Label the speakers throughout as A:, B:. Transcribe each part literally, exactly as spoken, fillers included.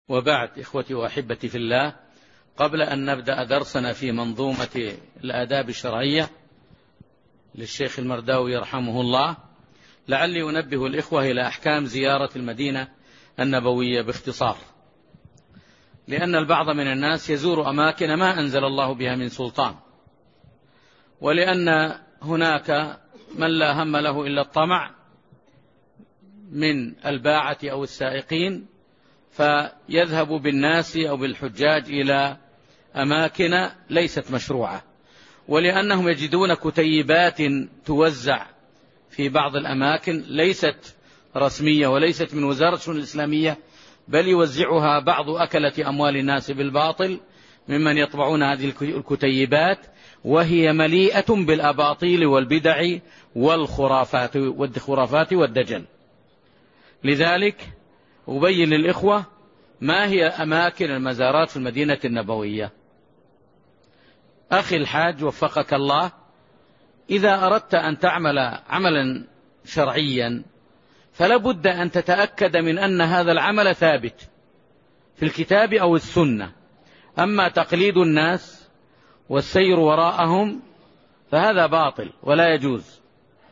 A: وبعد، إخوتي وأحبتي في الله، قبل أن نبدأ درسنا في منظومة الآداب الشرعية للشيخ المرداوي رحمه الله، لعلي أنبه الإخوة إلى أحكام زيارة المدينة النبوية باختصار، لأن البعض من الناس يزور أماكن ما أنزل الله بها من سلطان، ولأن هناك من لا هم له إلا الطمع من الباعة أو السائقين، فيذهب بالناس أو بالحجاج إلى أماكن ليست مشروعة، ولأنهم يجدون كتيبات توزع في بعض الأماكن ليست رسمية وليست من وزارة الشؤون الإسلامية، بل يوزعها بعض أكلة أموال الناس بالباطل ممن يطبعون هذه الكتيبات، وهي مليئة بالأباطيل والبدع والخرافات والخرافات والدجل. لذلك أبين للإخوة ما هي أماكن المزارات في المدينة النبوية. أخي الحاج وفقك الله، إذا أردت أن تعمل عملا شرعيا فلا بد أن تتأكد من أن هذا العمل ثابت في الكتاب أو السنة. أما تقليد الناس والسير وراءهم فهذا باطل ولا يجوز.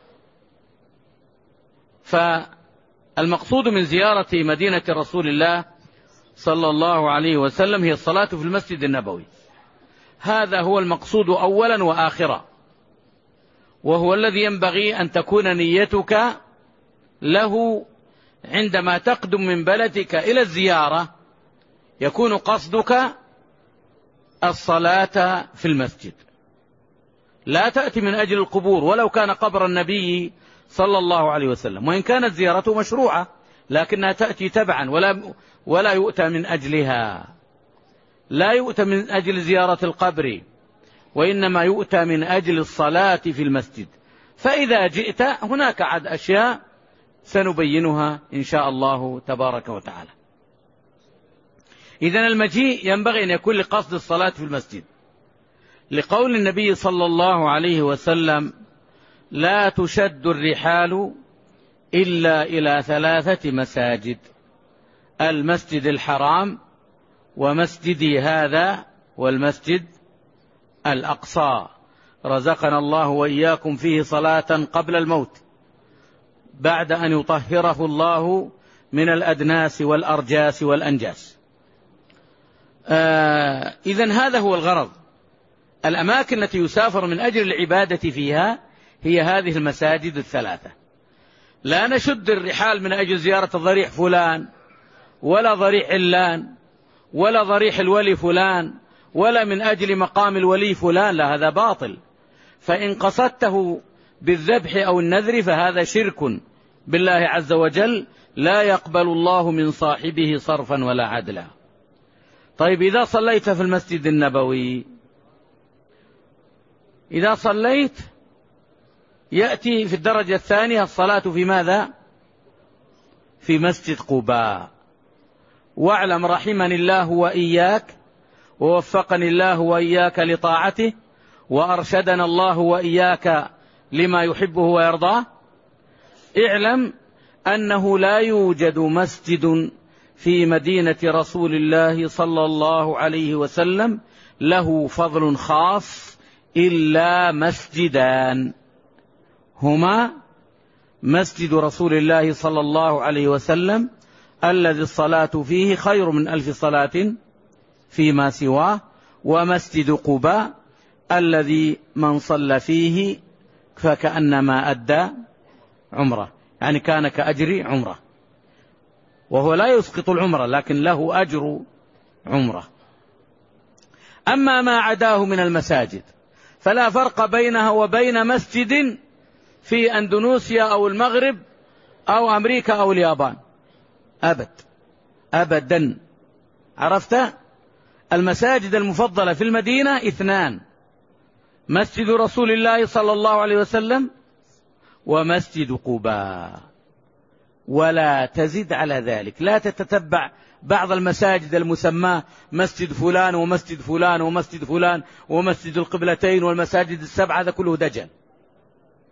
A: فالمقصود من زيارة مدينة رسول الله صلى الله عليه وسلم هي الصلاة في المسجد النبوي، هذا هو المقصود أولا وآخرا، وهو الذي ينبغي أن تكون نيتك له عندما تقدم من بلدك إلى الزيارة، يكون قصدك الصلاة في المسجد، لا تأتي من أجل القبور ولو كان قبر النبي صلى الله عليه وسلم، وإن كانت زيارته مشروعة لكنها تأتي تبعا ولا, ولا يؤتى من أجلها، لا يؤتى من أجل زيارة القبر، وإنما يؤتى من أجل الصلاة في المسجد. فإذا جئت هناك عد أشياء سنبينها إن شاء الله تبارك وتعالى. إذن المجيء ينبغي أن يكون لقصد الصلاة في المسجد، لقول النبي صلى الله عليه وسلم: لا تشد الرحال إلا إلى ثلاثة مساجد: المسجد الحرام، ومسجدي هذا، والمسجد الأقصى، رزقنا الله وإياكم فيه صلاة قبل الموت بعد أن يطهره الله من الأدناس والأرجاس والأنجاس. آه إذن هذا هو الغرض. الأماكن التي يسافر من أجل العبادة فيها هي هذه المساجد الثلاثة. لا نشد الرحال من أجل زيارة ضريح فلان ولا ضريح علان ولا ضريح الولي فلان ولا من أجل مقام الولي فلان، لا، هذا باطل. فإن قصدته بالذبح أو النذر فهذا شرك بالله عز وجل، لا يقبل الله من صاحبه صرفا ولا عدلا. طيب، إذا صليت في المسجد النبوي، إذا صليت يأتي في الدرجة الثانية الصلاة في ماذا؟ في مسجد قباء. واعلم رحمني الله وإياك، ووفقني الله وإياك لطاعته، وأرشدنا الله وإياك لما يحبه ويرضاه، اعلم أنه لا يوجد مسجد في مدينة رسول الله صلى الله عليه وسلم له فضل خاص إلا مسجدان، هما مسجد رسول الله صلى الله عليه وسلم الذي الصلاة فيه خير من ألف صلاة فيما سواه، ومسجد قباء الذي من صلى فيه فكأنما أدى عمره، يعني كان كأجر عمره، وهو لا يسقط العمره لكن له أجر عمره. أما ما عداه من المساجد فلا فرق بينها وبين مسجد في أندونيسيا أو المغرب أو أمريكا أو اليابان، أبد أبدا. عرفت؟ المساجد المفضلة في المدينة اثنان: مسجد رسول الله صلى الله عليه وسلم ومسجد قباء، ولا تزد على ذلك. لا تتتبع بعض المساجد المسمى مسجد فلان ومسجد فلان ومسجد فلان ومسجد القبلتين والمساجد السبعة، هذا كله دجل،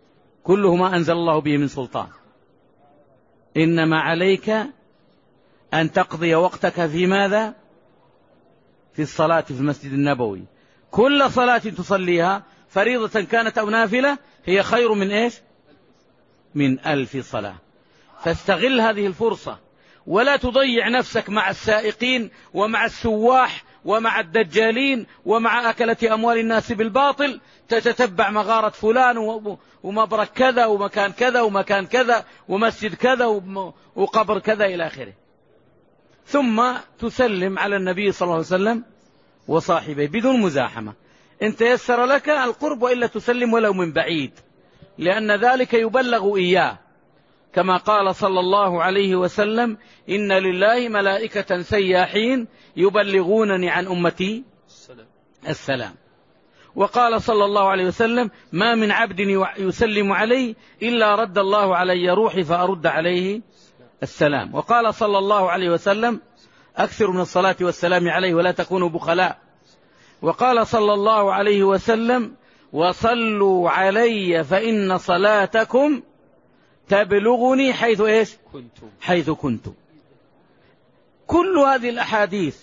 A: كله ما أنزل الله به من سلطان. إنما عليك أن تقضي وقتك في ماذا؟ في الصلاة في المسجد النبوي. كل صلاة تصليها فريضة كانت أو نافلة هي خير من إيش؟ من ألف صلاة. فاستغل هذه الفرصة ولا تضيع نفسك مع السائقين ومع السواح ومع الدجالين ومع أكلة أموال الناس بالباطل، تتتبع مغارة فلان ومبرك كذا ومكان كذا ومكان كذا ومسجد كذا وقبر كذا إلى آخره، ثم تسلم على النبي صلى الله عليه وسلم وصاحبه بدون مزاحمة. إن تيسر لك القرب وإلا تسلم ولو من بعيد، لأن ذلك يبلغ إياه، كما قال صلى الله عليه وسلم: إن لله ملائكة سياحين يبلغونني عن أمتي السلام. وقال صلى الله عليه وسلم: ما من عبد يسلم علي إلا رد الله علي روحي فأرد عليه السلام. وقال صلى الله عليه وسلم: أكثر من الصلاة والسلام عليه ولا تكونوا بخلاء. وقال صلى الله عليه وسلم: وصلوا علي فإن صلاتكم تبلغني حيث إيش؟ كنتم. حيث كنتم. كل هذه الأحاديث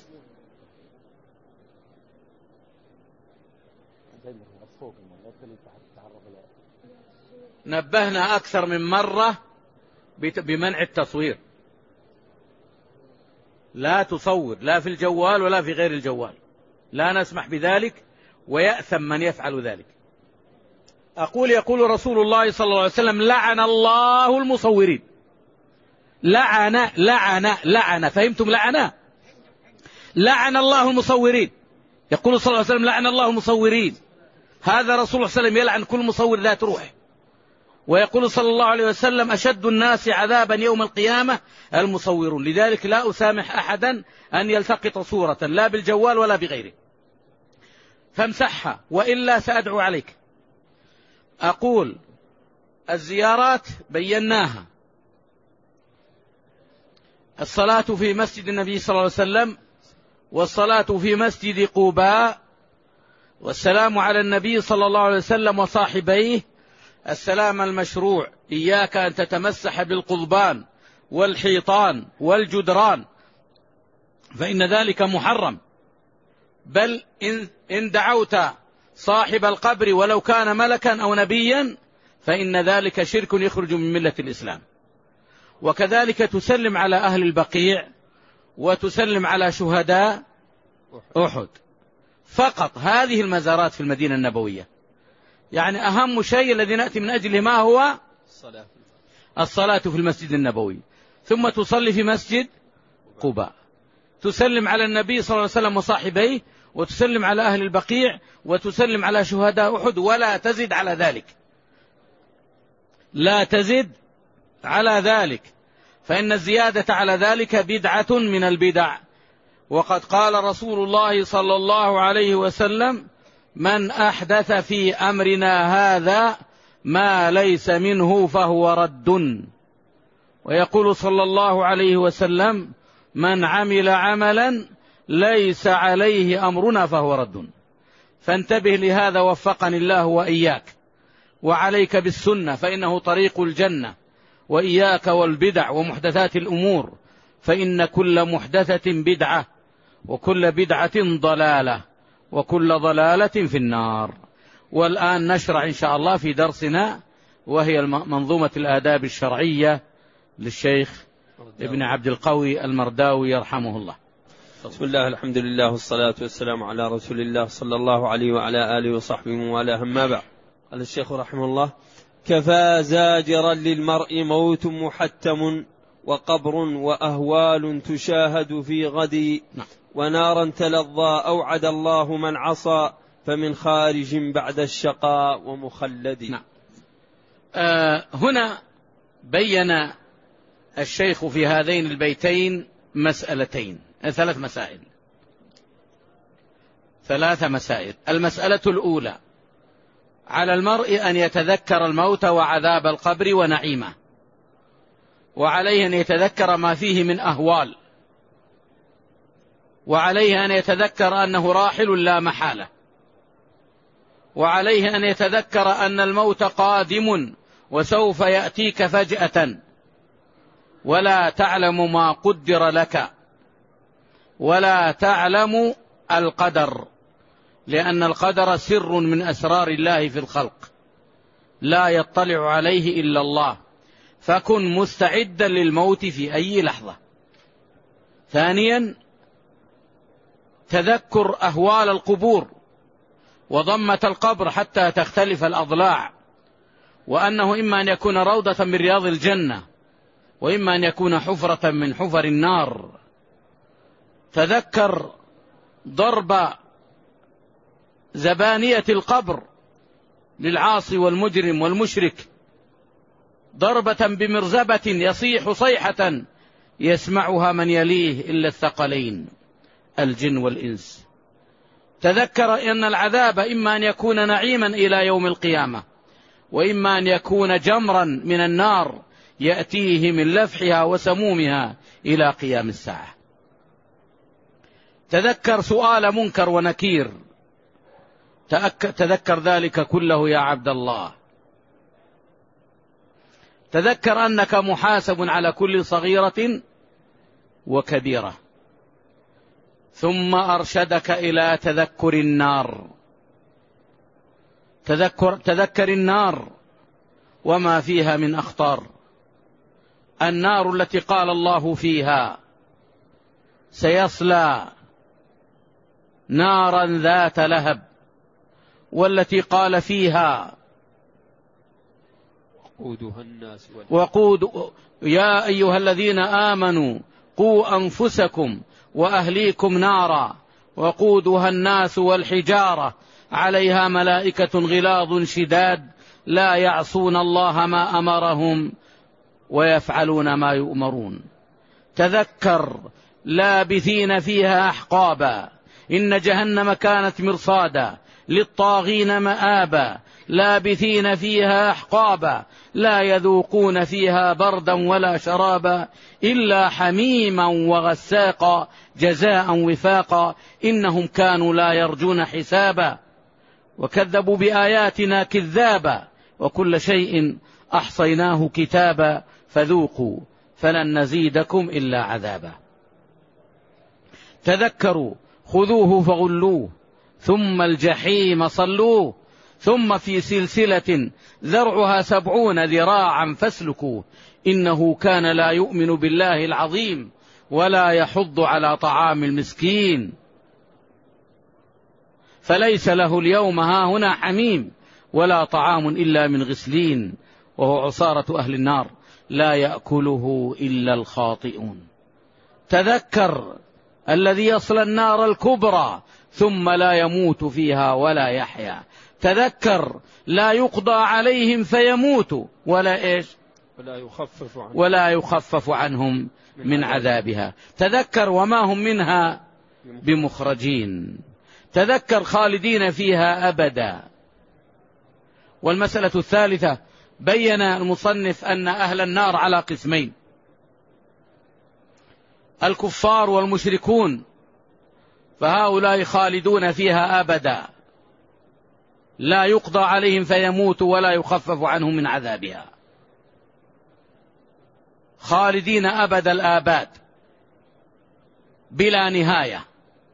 A: نبهنا أكثر من مرة بمنع التصوير. لا تصور لا في الجوال ولا في غير الجوال، لا نسمح بذلك ويأثم من يفعل ذلك. أقول يقول رسول الله صلى الله عليه وسلم: لعن الله المصورين. لعن لعن لعن فهمتم؟ لعن لعن الله المصورين. يقول صلى الله عليه وسلم: لعن الله المصورين. هذا رسول الله صلى الله عليه وسلم يلعن كل مصور ذات روح. ويقول صلى الله عليه وسلم: أشد الناس عذابا يوم القيامة المصورون. لذلك لا أسامح أحدا أن يلتقط صورة لا بالجوال ولا بغيره، فامسحها وإلا سأدعو عليك. أقول الزيارات بيناها، الصلاة في مسجد النبي صلى الله عليه وسلم، والصلاة في مسجد قباء، والسلام على النبي صلى الله عليه وسلم وصاحبيه، السلام المشروع. إياك أن تتمسح بالقضبان والحيطان والجدران فإن ذلك محرم، بل إن دعوت صاحب القبر ولو كان ملكا أو نبيا فإن ذلك شرك يخرج من ملة الإسلام. وكذلك تسلم على أهل البقيع وتسلم على شهداء أحد. فقط هذه المزارات في المدينة النبوية. يعني أهم شيء الذي نأتي من أجله ما هو؟ الصلاة في المسجد النبوي، ثم تصلي في مسجد قباء، تسلم على النبي صلى الله عليه وسلم وصاحبيه، وتسلم على أهل البقيع، وتسلم على شهداء أحد، ولا تزد على ذلك، لا تزد على ذلك، فإن الزيادة على ذلك بدعة من البدع. وقد قال رسول الله صلى الله عليه وسلم: من أحدث في أمرنا هذا ما ليس منه فهو رد. ويقول صلى الله عليه وسلم: من عمل عملا ليس عليه أمرنا فهو رد. فانتبه لهذا وفقني الله وإياك، وعليك بالسنة فإنه طريق الجنة، وإياك والبدع ومحدثات الأمور فإن كل محدثة بدعة، وكل بدعة ضلالة، وكل ضلالة في النار. والآن نشرع إن شاء الله في درسنا، وهي منظومة الآداب الشرعية للشيخ ابن عبد القوي المرداوي يرحمه الله.
B: بسم الله، الحمد لله، والصلاة والسلام على رسول الله صلى الله عليه وعلى آله وصحبه وعلى أما بعد. قال الشيخ رحمه الله: كفى زاجرا للمرء موت محتم، وقبر وأهوال تشاهد في غد، ونارا تلظى أوعد الله من عصى، فمن خارج بعد الشقاء ومخلد.
A: نعم. آه هنا بين الشيخ في هذين البيتين مسألتين، ثلاث مسائل ثلاث مسائل. المسألة الأولى: على المرء أن يتذكر الموت وعذاب القبر ونعيمه، وعليه أن يتذكر ما فيه من أهوال، وعليه أن يتذكر أنه راحل لا محالة، وعليه أن يتذكر أن الموت قادم وسوف يأتيك فجأة، ولا تعلم ما قدر لك، ولا تعلم القدر، لأن القدر سر من أسرار الله في الخلق لا يطلع عليه إلا الله، فكن مستعدا للموت في أي لحظة. ثانيا تذكر أهوال القبور وضمة القبر حتى تختلف الأضلاع، وأنه إما أن يكون روضة من رياض الجنة، وإما أن يكون حفرة من حفر النار. تذكر ضرب زبانية القبر للعاصي والمجرم والمشرك، ضربة بمرزبة يصيح صيحة يسمعها من يليه إلا الثقلين الجن والإنس. تذكر أن العذاب إما أن يكون نعيما إلى يوم القيامة، وإما أن يكون جمرا من النار يأتيه من لفحها وسمومها إلى قيام الساعة. تذكر سؤال منكر ونكير، تذكر ذلك كله يا عبد الله. تذكر أنك محاسب على كل صغيرة وكبيرة. ثم أرشدك إلى تذكر النار. تذكر, تذكر النار وما فيها من أخطار. النار التي قال الله فيها سيصلى نارا ذات لهب، والتي قال فيها
B: وقودها الناس
A: وقود يا أيها الذين آمنوا قوا أنفسكم وأهليكم نارا وقودها الناس والحجارة عليها ملائكة غلاظ شداد لا يعصون الله ما أمرهم ويفعلون ما يؤمرون. تذكر لابثين فيها أحقابا إن جهنم كانت مرصادا للطاغين مآبا لابثين فيها أحقابا لا يذوقون فيها بردا ولا شرابا إلا حميما وغساقا جزاء وفاقا إنهم كانوا لا يرجون حسابا وكذبوا بآياتنا كذابا وكل شيء أحصيناه كتابا فذوقوا فلن نزيدكم إلا عذابا. تذكروا خذوه فغلوه ثم الجحيم صلوه ثم في سلسلة ذرعها سبعون ذراعا فاسلكوه إنه كان لا يؤمن بالله العظيم ولا يحض على طعام المسكين فليس له اليوم هاهنا حميم ولا طعام إلا من غسلين وهو عصارة أهل النار لا يأكله إلا الخاطئون. تذكر الذي يصلى النار الكبرى ثم لا يموت فيها ولا يحيا. تذكر لا يقضى عليهم فيموتوا ولا إيش
B: ولا يخفف عنهم,
A: ولا يخفف عنهم من عذابها. تذكر وما هم منها بمخرجين. تذكر خالدين فيها أبدا. والمسألة الثالثة بين المصنف أن أهل النار على قسمين: الكفار والمشركون، فهؤلاء خالدون فيها أبدا لا يقضى عليهم فيموتوا ولا يخفف عنهم من عذابها، خالدين أبد الآباد بلا نهاية.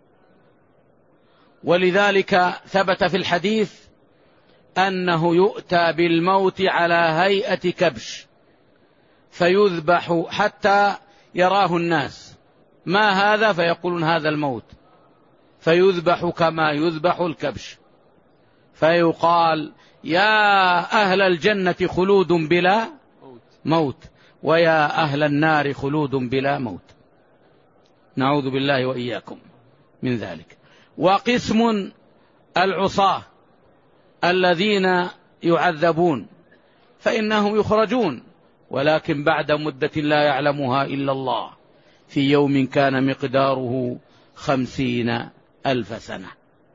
A: ولذلك ثبت في الحديث أنه يؤتى بالموت على هيئة كبش فيذبح حتى يراه الناس، ما هذا؟ فيقولون هذا الموت، فيذبح كما يذبح الكبش، فيقال يا أهل الجنة خلود بلا موت ويا أهل النار خلود بلا موت، نعوذ بالله وإياكم من ذلك. وقسم العصاة الذين يعذبون فإنهم يخرجون ولكن بعد مدة لا يعلمها إلا الله في يوم كان مقداره خمسين ألف سنة،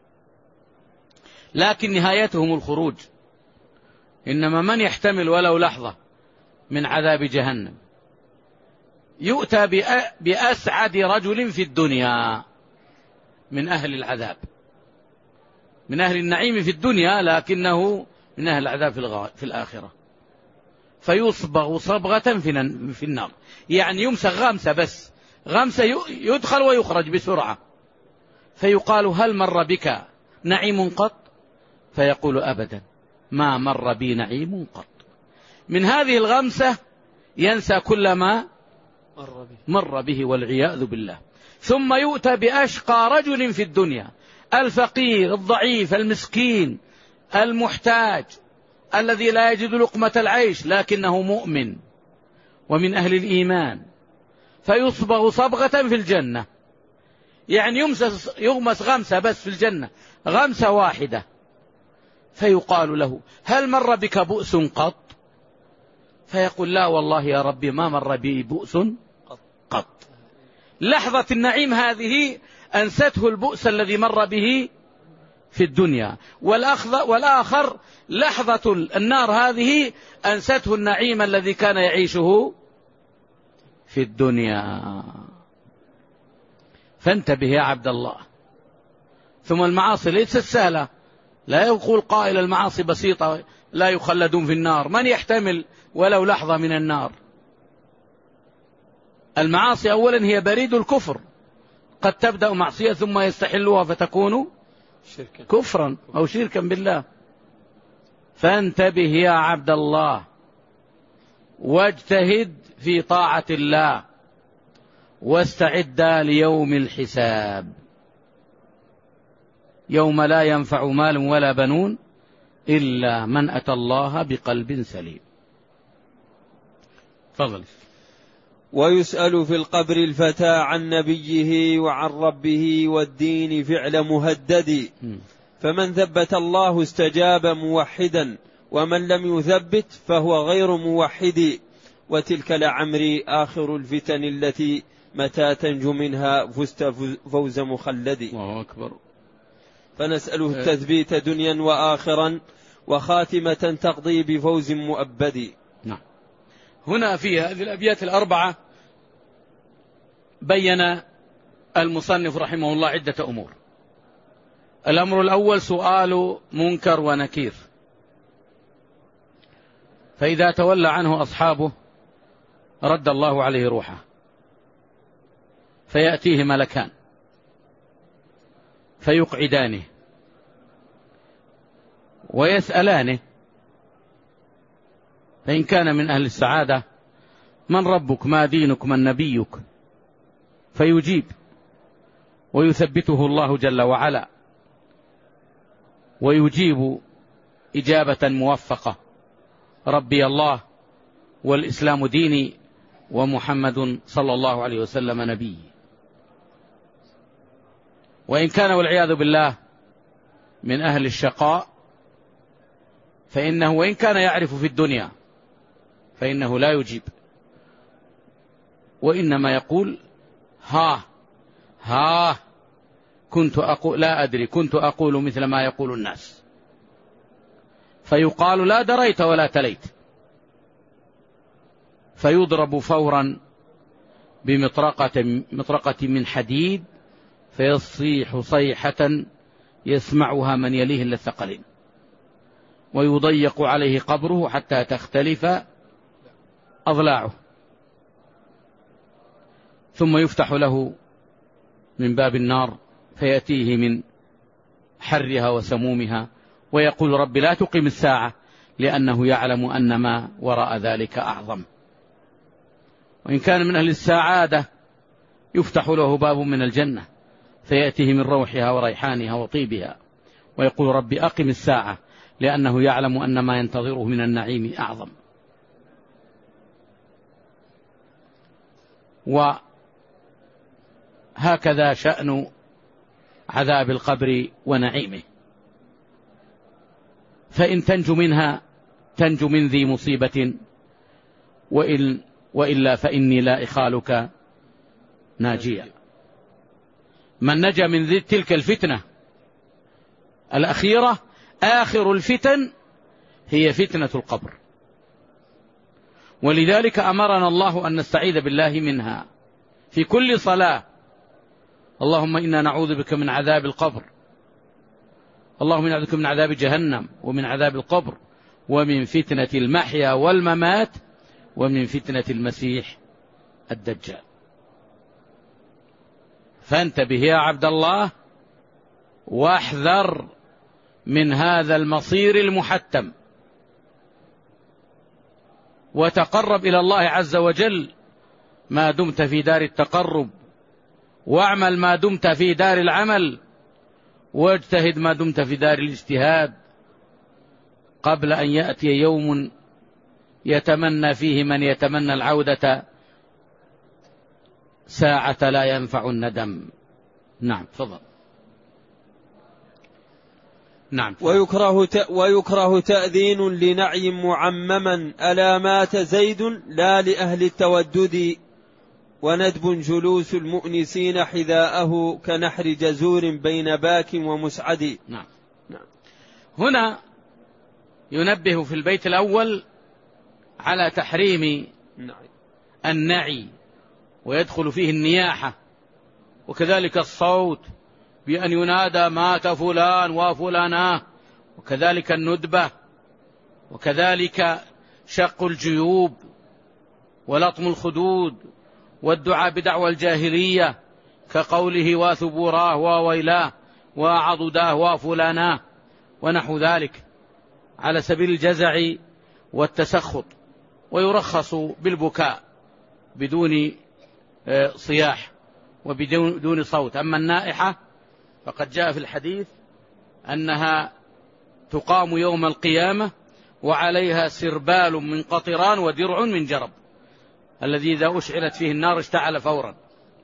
A: لكن نهايتهم الخروج. إنما من يحتمل ولو لحظة من عذاب جهنم يؤتى بأسعد رجل في الدنيا من أهل العذاب، من أهل النعيم في الدنيا، لكنه من أهل العذاب في الآخرة، فيصبغ صبغة في النار، يعني يمسك غمسة بس، غمسة يدخل ويخرج بسرعة. فيقال هل مر بك نعيم قط؟ فيقول أبدا ما مر بي نعيم قط. من هذه الغمسة ينسى كل ما مر به والعياذ بالله. ثم يؤتى بأشقى رجل في الدنيا، الفقير الضعيف المسكين المحتاج الذي لا يجد لقمة العيش لكنه مؤمن ومن أهل الإيمان، فيصبغ صبغة في الجنة، يعني يمسس يغمس غمسة بس في الجنة، غمسة واحدة. فيقال له هل مر بك بؤس قط؟ فيقول لا والله يا ربي ما مر بي بؤس قط. لحظة النعيم هذه أنسته البؤس الذي مر به في الدنيا، والآخر لحظة النار هذه أنسته النعيم الذي كان يعيشه في الدنيا. فانتبه يا عبد الله. ثم المعاصي ليست سهلة، لا يقول قائل المعاصي بسيطة لا يخلدون في النار، من يحتمل ولو لحظة من النار؟ المعاصي أولا هي بريد الكفر، قد تبدأ معصية ثم يستحلها فتكون كفرا أو شركا بالله. فانتبه يا عبد الله واجتهد في طاعة الله واستعد ليوم الحساب، يوم لا ينفع مال ولا بنون إلا من أتى الله بقلب سليم. تفضل.
B: ويسأل في القبر الفتى عن نبيه وعن ربه والدين فعل مهدد، فمن ثبت الله استجاب موحدا، ومن لم يثبت فهو غير موحد. وتلك لعمري آخر الفتن التي متى تنجو منها فزت فوز مخلد.
A: الله أكبر.
B: فنسأله التثبيت دنيا وآخرا وخاتمة تقضي بفوز مؤبد.
A: نعم. هنا في هذه الأبيات الأربعة بين المصنف رحمه الله عدة أمور. الأمر الأول سؤال منكر ونكير، فإذا تولى عنه أصحابه رد الله عليه روحه، فيأتيه ملكان فيقعدانه ويسألانه، فإن كان من أهل السعادة من ربك ما دينك من نبيك، فيجيب ويثبته الله جل وعلا ويجيب إجابة موفقة، ربي الله والإسلام ديني ومحمد صلى الله عليه وسلم نبي. وإن كان والعياذ بالله من أهل الشقاء فإنه وإن كان يعرف في الدنيا فإنه لا يجيب، وإنما يقول ها ها كنت أقول لا أدري كنت أقول مثل ما يقول الناس، فيقال لا دريت ولا تليت، فيضرب فورا بمطرقة مطرقة من حديد فيصيح صيحة يسمعها من يليه إلا الثقلين، ويضيق عليه قبره حتى تختلف أضلاعه، ثم يفتح له من باب النار فيأتيه من حرها وسمومها ويقول رب لا تقم الساعة، لأنه يعلم أن ما وراء ذلك أعظم. وإن كان من أهل السعادة يفتح له باب من الجنة فيأتيه من روحها وريحانها وطيبها ويقول رب أقم الساعة، لأنه يعلم أن ما ينتظره من النعيم أعظم. وهكذا شأن عذاب القبر ونعيمه، فإن تنجو منها تنجو من ذي مصيبة، وإن وإلا فإني لا إخالك ناجيا. من نجا من ذي تلك الفتنة الأخيرة آخر الفتن هي فتنة القبر، ولذلك أمرنا الله أن نستعيذ بالله منها في كل صلاة. اللهم إنا نعوذ بك من عذاب القبر، اللهم إنا نعوذ بك من عذاب جهنم ومن عذاب القبر ومن فتنة المحيا والممات ومن فتنة المسيح الدجال. فانتبه يا عبد الله واحذر من هذا المصير المحتم، وتقرب إلى الله عز وجل ما دمت في دار التقرب، واعمل ما دمت في دار العمل، واجتهد ما دمت في دار الاجتهاد، قبل أن يأتي يوم يتمنى فيه من يتمنى العودة ساعة لا ينفع الندم. نعم تفضل. نعم.
B: ويكره ويكره تأذين لنعي معمما ألا مات زيد لا لأهل التودد، وندب جلوس المؤنسين حذاءه كنحر جزور بين باك ومسعد.
A: نعم. نعم. هنا ينبه في البيت الأول على تحريم النعي، ويدخل فيه النياحة، وكذلك الصوت بأن ينادى مات فلان وفلاناه، وكذلك الندبة، وكذلك شق الجيوب ولطم الخدود، والدعاء بدعوى الجاهلية كقوله وثبوراه وويلاه وعضداه وفلاناه ونحو ذلك على سبيل الجزع والتسخط. ويرخص بالبكاء بدون صياح وبدون صوت. أما النائحة فقد جاء في الحديث أنها تقام يوم القيامة وعليها سربال من قطران ودرع من جرب، الذي إذا أشعلت فيه النار اشتعل فورا،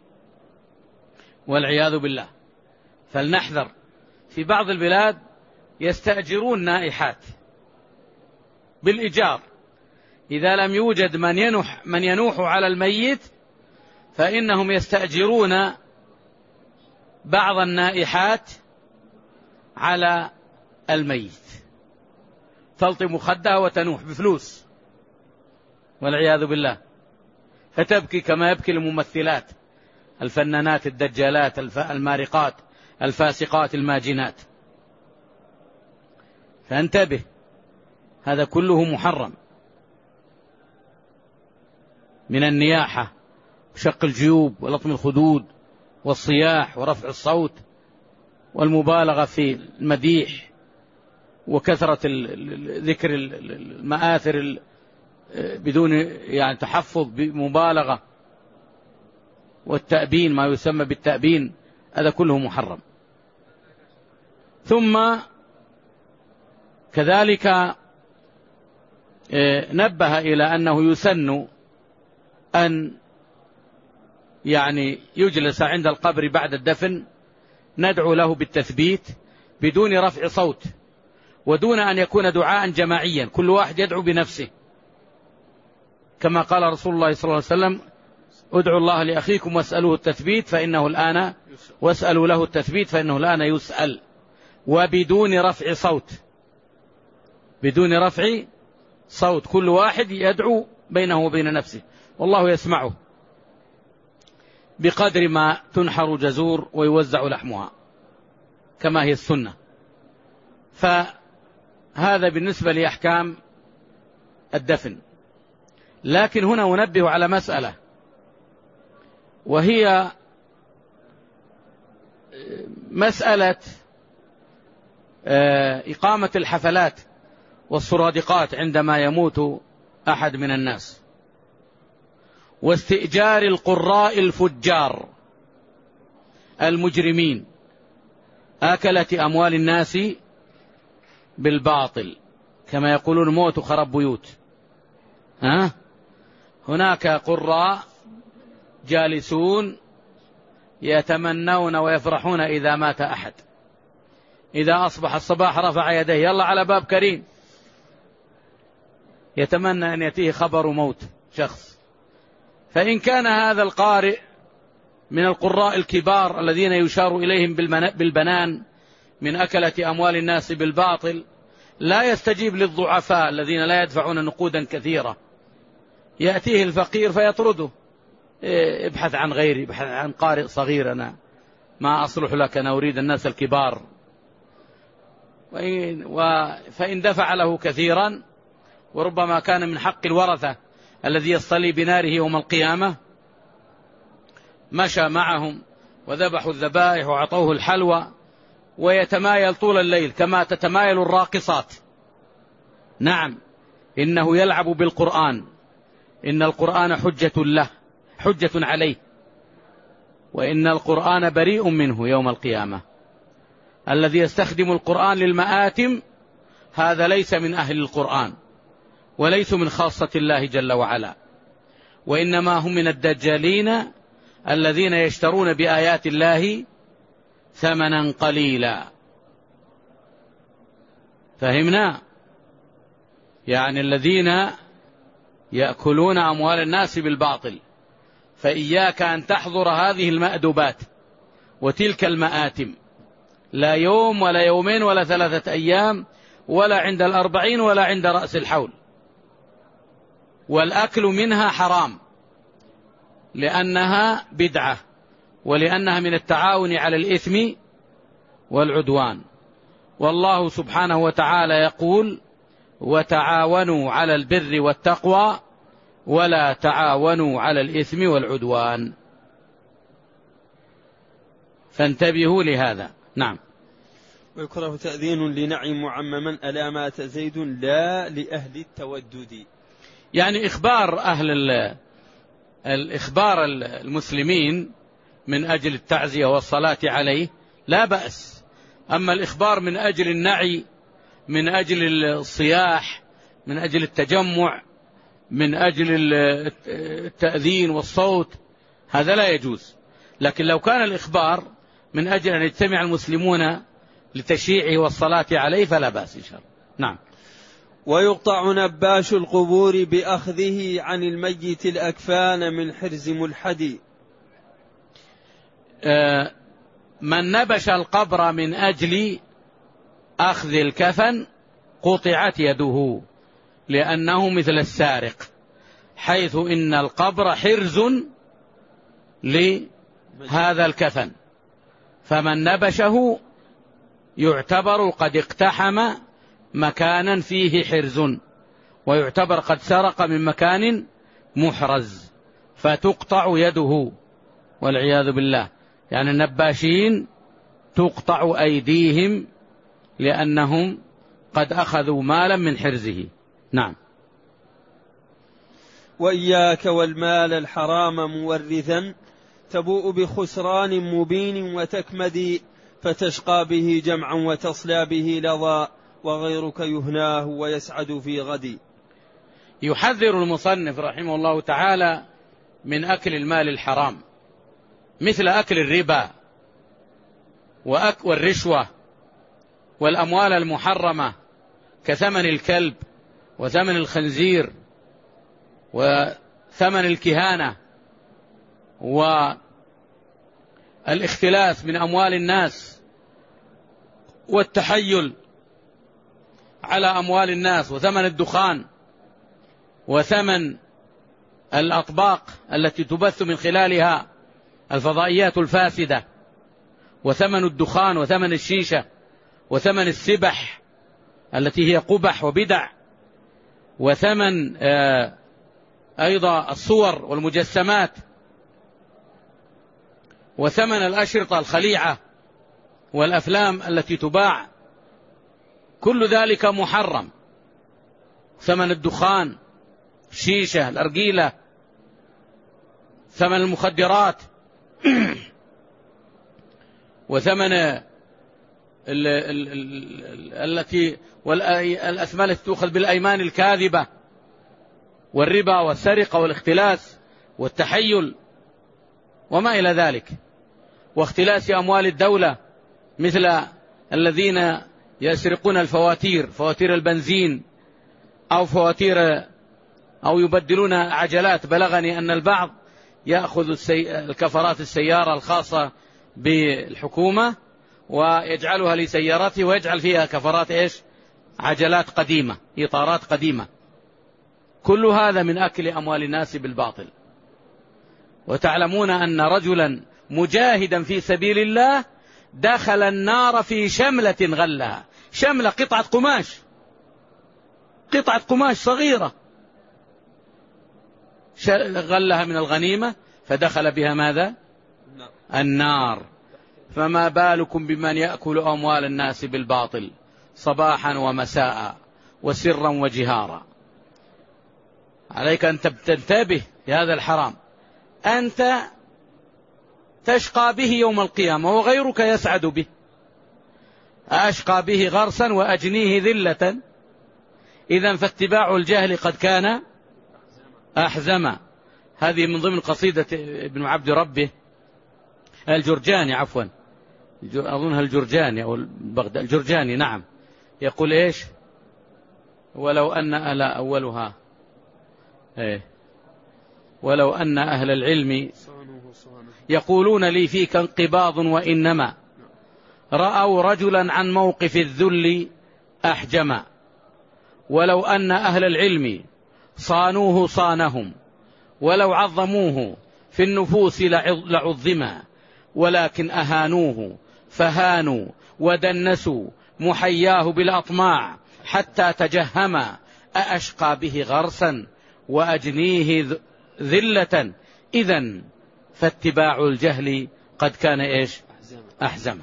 A: والعياذ بالله. فلنحذر. في بعض البلاد يستأجرون نائحات بالإيجار، إذا لم يوجد من ينوح, من ينوح على الميت فإنهم يستأجرون بعض النائحات على الميت، تلطم خدها وتنوح بفلوس والعياذ بالله، فتبكي كما يبكي الممثلات الفنانات الدجالات المارقات الفاسقات الماجنات. فانتبه، هذا كله محرم من النياحة وشق الجيوب ولطم الخدود والصياح ورفع الصوت والمبالغة في المديح وكثرة ذكر المآثر بدون يعني تحفظ بمبالغة، والتأبين ما يسمى بالتأبين، هذا كله محرم. ثم كذلك نبه إلى أنه يسن أن يعني يجلس عند القبر بعد الدفن ندعو له بالتثبيت بدون رفع صوت، ودون أن يكون دعاء جماعيا كل واحد يدعو بنفسه، كما قال رسول الله صلى الله عليه وسلم ادعوا الله لأخيكم واسألوه التثبيت فإنه الآن واسألوا له التثبيت فإنه الآن يسأل، وبدون رفع صوت، بدون رفع صوت، كل واحد يدعو بينه وبين نفسه والله يسمعه، بقدر ما تنحر جزور ويوزع لحمها كما هي السنة. فهذا بالنسبة لأحكام الدفن. لكن هنا أنبه على مسألة، وهي مسألة إقامة الحفلات والسرادقات عندما يموت أحد من الناس، واستئجار القراء الفجار المجرمين آكلة أموال الناس بالباطل، كما يقولون موت خرب بيوت. ها؟ هناك قراء جالسون يتمنون ويفرحون إذا مات أحد، إذا أصبح الصباح رفع يديه يلا على باب كريم، يتمنى أن يأتيه خبر موت شخص. فإن كان هذا القارئ من القراء الكبار الذين يشار إليهم بالبنان من أكلة أموال الناس بالباطل، لا يستجيب للضعفاء الذين لا يدفعون نقودا كثيرة، يأتيه الفقير فيطرده، ابحث عن غيري، ابحث عن قارئ صغير، أنا ما أصلح لك، أنا أريد الناس الكبار. فإن دفع له كثيرا وربما كان من حق الورثة الذي يصطلي بناره يوم القيامة، مشى معهم وذبحوا الذبائح وعطوه الحلوى، ويتمايل طول الليل كما تتمايل الراقصات. نعم، إنه يلعب بالقرآن، إن القرآن حجة له، حجة عليه، وإن القرآن بريء منه يوم القيامة. الذي يستخدم القرآن للمآتم هذا ليس من أهل القرآن، وليس من خاصة الله جل وعلا، وإنما هم من الدجالين الذين يشترون بآيات الله ثمنا قليلا. فهمنا؟ يعني الذين يأكلون أموال الناس بالباطل. فإياك أن تحضر هذه المأدبات وتلك المآتم، لا يوم ولا يومين ولا ثلاثة أيام ولا عند الأربعين ولا عند رأس الحول. والأكل منها حرام لأنها بدعة، ولأنها من التعاون على الإثم والعدوان. والله سبحانه وتعالى يقول: وتعاونوا على البر والتقوى ولا تعاونوا على الإثم والعدوان. فانتبهوا لهذا. نعم.
B: ويكره تأذين لنعي معمما ألا مات زيد لا لأهل التودد.
A: يعني إخبار أهل الإخبار المسلمين من أجل التعزية والصلاة عليه لا بأس. أما الإخبار من أجل النعي، من أجل الصياح، من أجل التجمع، من أجل التأذين والصوت، هذا لا يجوز. لكن لو كان الإخبار من أجل أن يجتمع المسلمون لتشييعه والصلاة عليه فلا بأس إن شاء الله. نعم.
B: ويقطع نباش القبور بأخذه عن الميت الأكفان من حرز ملحد.
A: آه من نبش القبر من أجل أخذ الكفن قطعت يده، لأنه مثل السارق، حيث إن القبر حرز لهذا الكفن، فمن نبشه يعتبر قد اقتحم مكانا فيه حرز، ويعتبر قد سرق من مكان محرز، فتقطع يده والعياذ بالله. يعني النباشين تقطع أيديهم لأنهم قد أخذوا مالا من حرزه. نعم.
B: وإياك والمال الحرام مورثا تبوء بخسران مبين وتكمدي، فتشقى به جمعا وتصلى به لظى، وغيرك يهناه ويسعد في غد.
A: يحذر المصنف رحمه الله تعالى من أكل المال الحرام، مثل أكل الربا والرشوة والأموال المحرمة كثمن الكلب وثمن الخنزير وثمن الكهانة والاختلاس من أموال الناس والتحيل على أموال الناس، وثمن الدخان وثمن الأطباق التي تبث من خلالها الفضائيات الفاسدة، وثمن الدخان وثمن الشيشة وثمن السبح التي هي قبح وبدع، وثمن أيضا الصور والمجسمات، وثمن الأشرطة الخليعة والأفلام التي تباع، كل ذلك محرم. ثمن الدخان، الشيشة، الأرجيلة، ثمن المخدرات وثمن ال ال ال التي والأثمان التي تؤخذ بالأيمان الكاذبة، والربا والسرقة والاختلاس والتحيل وما إلى ذلك، واختلاس أموال الدولة، مثل الذين يسرقون الفواتير، فواتير البنزين أو فواتير أو يبدلون عجلات. بلغني أن البعض يأخذ الكفرات السيارة الخاصة بالحكومة ويجعلها لسيارته ويجعل فيها كفرات إيش؟ عجلات قديمة، إطارات قديمة. كل هذا من أكل أموال الناس بالباطل. وتعلمون أن رجلا مجاهدا في سبيل الله دخل النار في شملة غلها، شملة قطعة قماش قطعة قماش صغيرة غلها من الغنيمة فدخل بها ماذا؟ النار. فما بالكم بمن يأكل أموال الناس بالباطل صباحا ومساء وسرا وجهارا. عليك أن تنتبه لهذا الحرام، أنت تشقى به يوم القيامة وغيرك يسعد به. أشقى به غرسا وأجنيه ذلة، إذن فاتباع الجهل قد كان أحزم. هذه من ضمن قصيدة ابن عبد ربه الجرجاني، عفوا أظنها الجرجاني أو البغدادي، الجرجاني نعم. يقول إيش؟ ولو أن أهل أولها إيه ولو أن أهل العلم يقولون لي فيك انقباض وإنما رأوا رجلا عن موقف الذل أحجما. ولو أن أهل العلم صانوه صانهم ولو عظموه في النفوس لعظما، ولكن أهانوه فهانوا ودنسوا محياه بالأطماع حتى تجهما. أأشقى به غرسا وأجنيه ذلة، إذن فاتباع الجهل قد كان إيش؟ أحزما.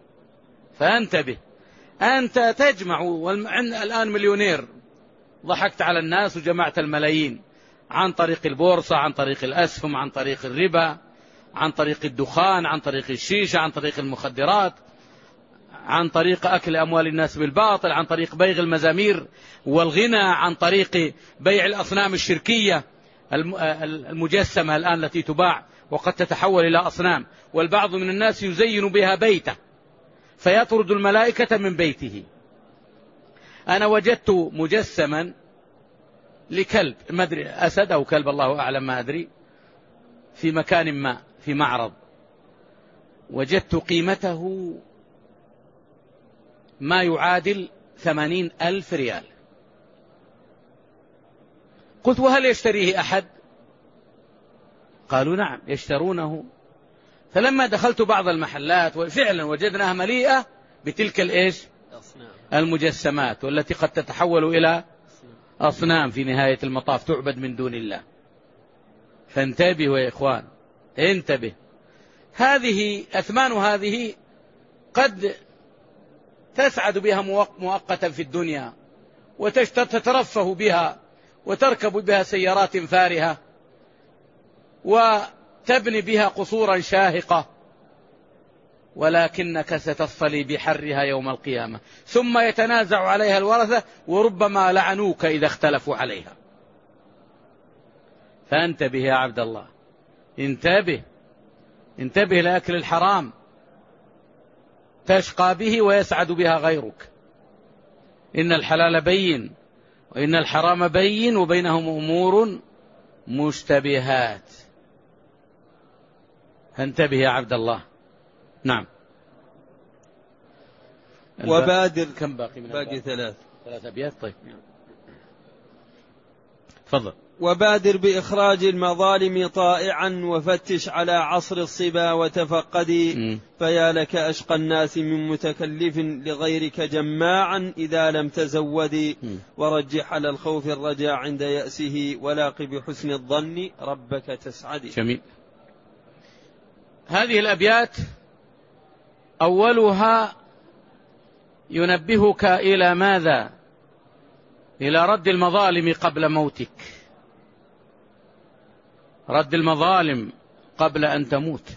A: فانتبه، أنت تجمع الآن مليونير، ضحكت على الناس وجمعت الملايين عن طريق البورصة، عن طريق الأسهم، عن طريق الربا، عن طريق الدخان، عن طريق الشيشة، عن طريق المخدرات، عن طريق أكل أموال الناس بالباطل، عن طريق بيع المزامير والغنى، عن طريق بيع الأصنام الشركية المجسمة الآن التي تباع وقد تتحول إلى أصنام، والبعض من الناس يزين بها بيته فيطرد الملائكة من بيته. أنا وجدت مجسما لكلب، ما أدري أسد أو كلب الله أعلم ما أدري، في مكان ما في معرض، وجدت قيمته ما يعادل ثمانين ألف ريال. قلت وهل يشتريه أحد؟ قالوا نعم يشترونه. فلما دخلت بعض المحلات وفعلا وجدناها مليئة بتلك الإيش؟ المجسمات، والتي قد تتحول إلى أصنام في نهاية المطاف تعبد من دون الله. فانتبهوا يا إخوان، انتبه. هذه أثمان هذه قد تسعد بها مؤقتا في الدنيا وتترفه بها وتركب بها سيارات فارهة وتبني بها قصورا شاهقة، ولكنك ستصطلي بحرها يوم القيامة، ثم يتنازع عليها الورثة وربما لعنوك إذا اختلفوا عليها. فانتبه يا عبد الله، انتبه انتبه لأكل الحرام، تشقى به ويسعد بها غيرك. إن الحلال بين وإن الحرام بين وبينهم أمور مشتبهات. فانتبه يا عبد الله. نعم.
B: وبادر.
A: كم باقي من
B: باقي ثلاث
A: ثلاث أبيات. طيب تفضل.
B: وبادر بإخراج المظالم طائعا وفتش على عصر الصبا وتفقدي، فيا لك أشقى الناس من متكلف لغيرك جماعا إذا لم تزودي، ورجح على الخوف الرجاء عند يأسه ولاق بحسن الظن ربك تسعدي.
A: جميل. هذه الأبيات أولها ينبهك إلى ماذا؟ إلى رد المظالم قبل موتك، رد المظالم قبل أن تموت،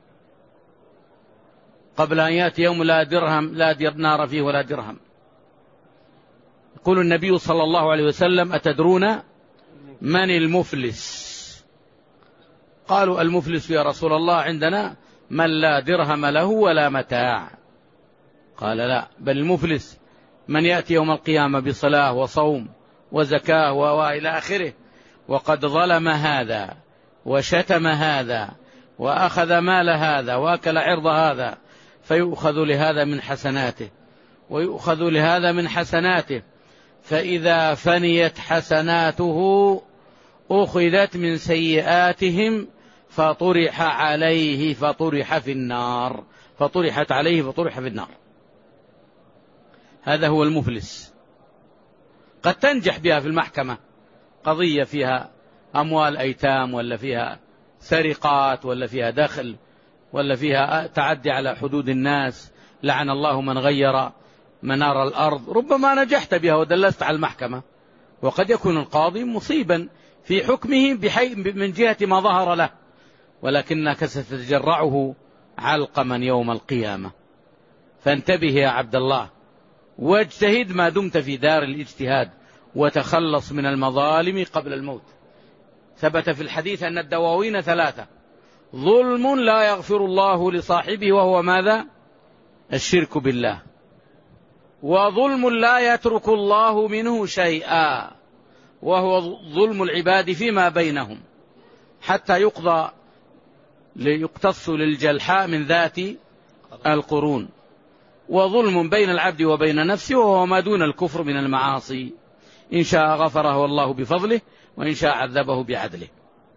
A: قبل أن يأتي يوم لا درهم لا دينار فيه ولا درهم. يقول النبي صلى الله عليه وسلم: أتدرون من المفلس؟ قالوا: المفلس يا رسول الله عندنا من لا درهم له ولا متاع. قال: لا، بل المفلس من يأتي يوم القيامة بصلاة وصوم وزكاة وإلى آخره، وقد ظلم هذا وشتم هذا وأخذ مال هذا وأكل عرض هذا، فيؤخذ لهذا من حسناته ويؤخذ لهذا من حسناته، فإذا فنيت حسناته أخذت من سيئاتهم فطرح عليه فطرح في النار فطرحت عليه فطرح في النار. هذا هو المفلس. قد تنجح بها في المحكمة، قضية فيها أموال أيتام، ولا فيها سرقات، ولا فيها دخل، ولا فيها تعدي على حدود الناس، لعن الله من غير منار الأرض، ربما نجحت بها ودلست على المحكمة، وقد يكون القاضي مصيبا في حكمه بحي من جهة ما ظهر له، ولكنك ستتجرعه علقما يوم القيامة. فانتبه يا عبد الله، واجتهد ما دمت في دار الاجتهاد، وتخلص من المظالم قبل الموت. ثبت في الحديث أن الدواوين ثلاثة: ظلم لا يغفر الله لصاحبه وهو ماذا؟ الشرك بالله، وظلم لا يترك الله منه شيئا وهو ظلم العباد فيما بينهم حتى يقضى ليقتص للجلحاء من ذات القرون، وظلم بين العبد وبين نفسه وهو ما دون الكفر من المعاصي، إن شاء غفره الله بفضله وإن شاء عذبه بعدله.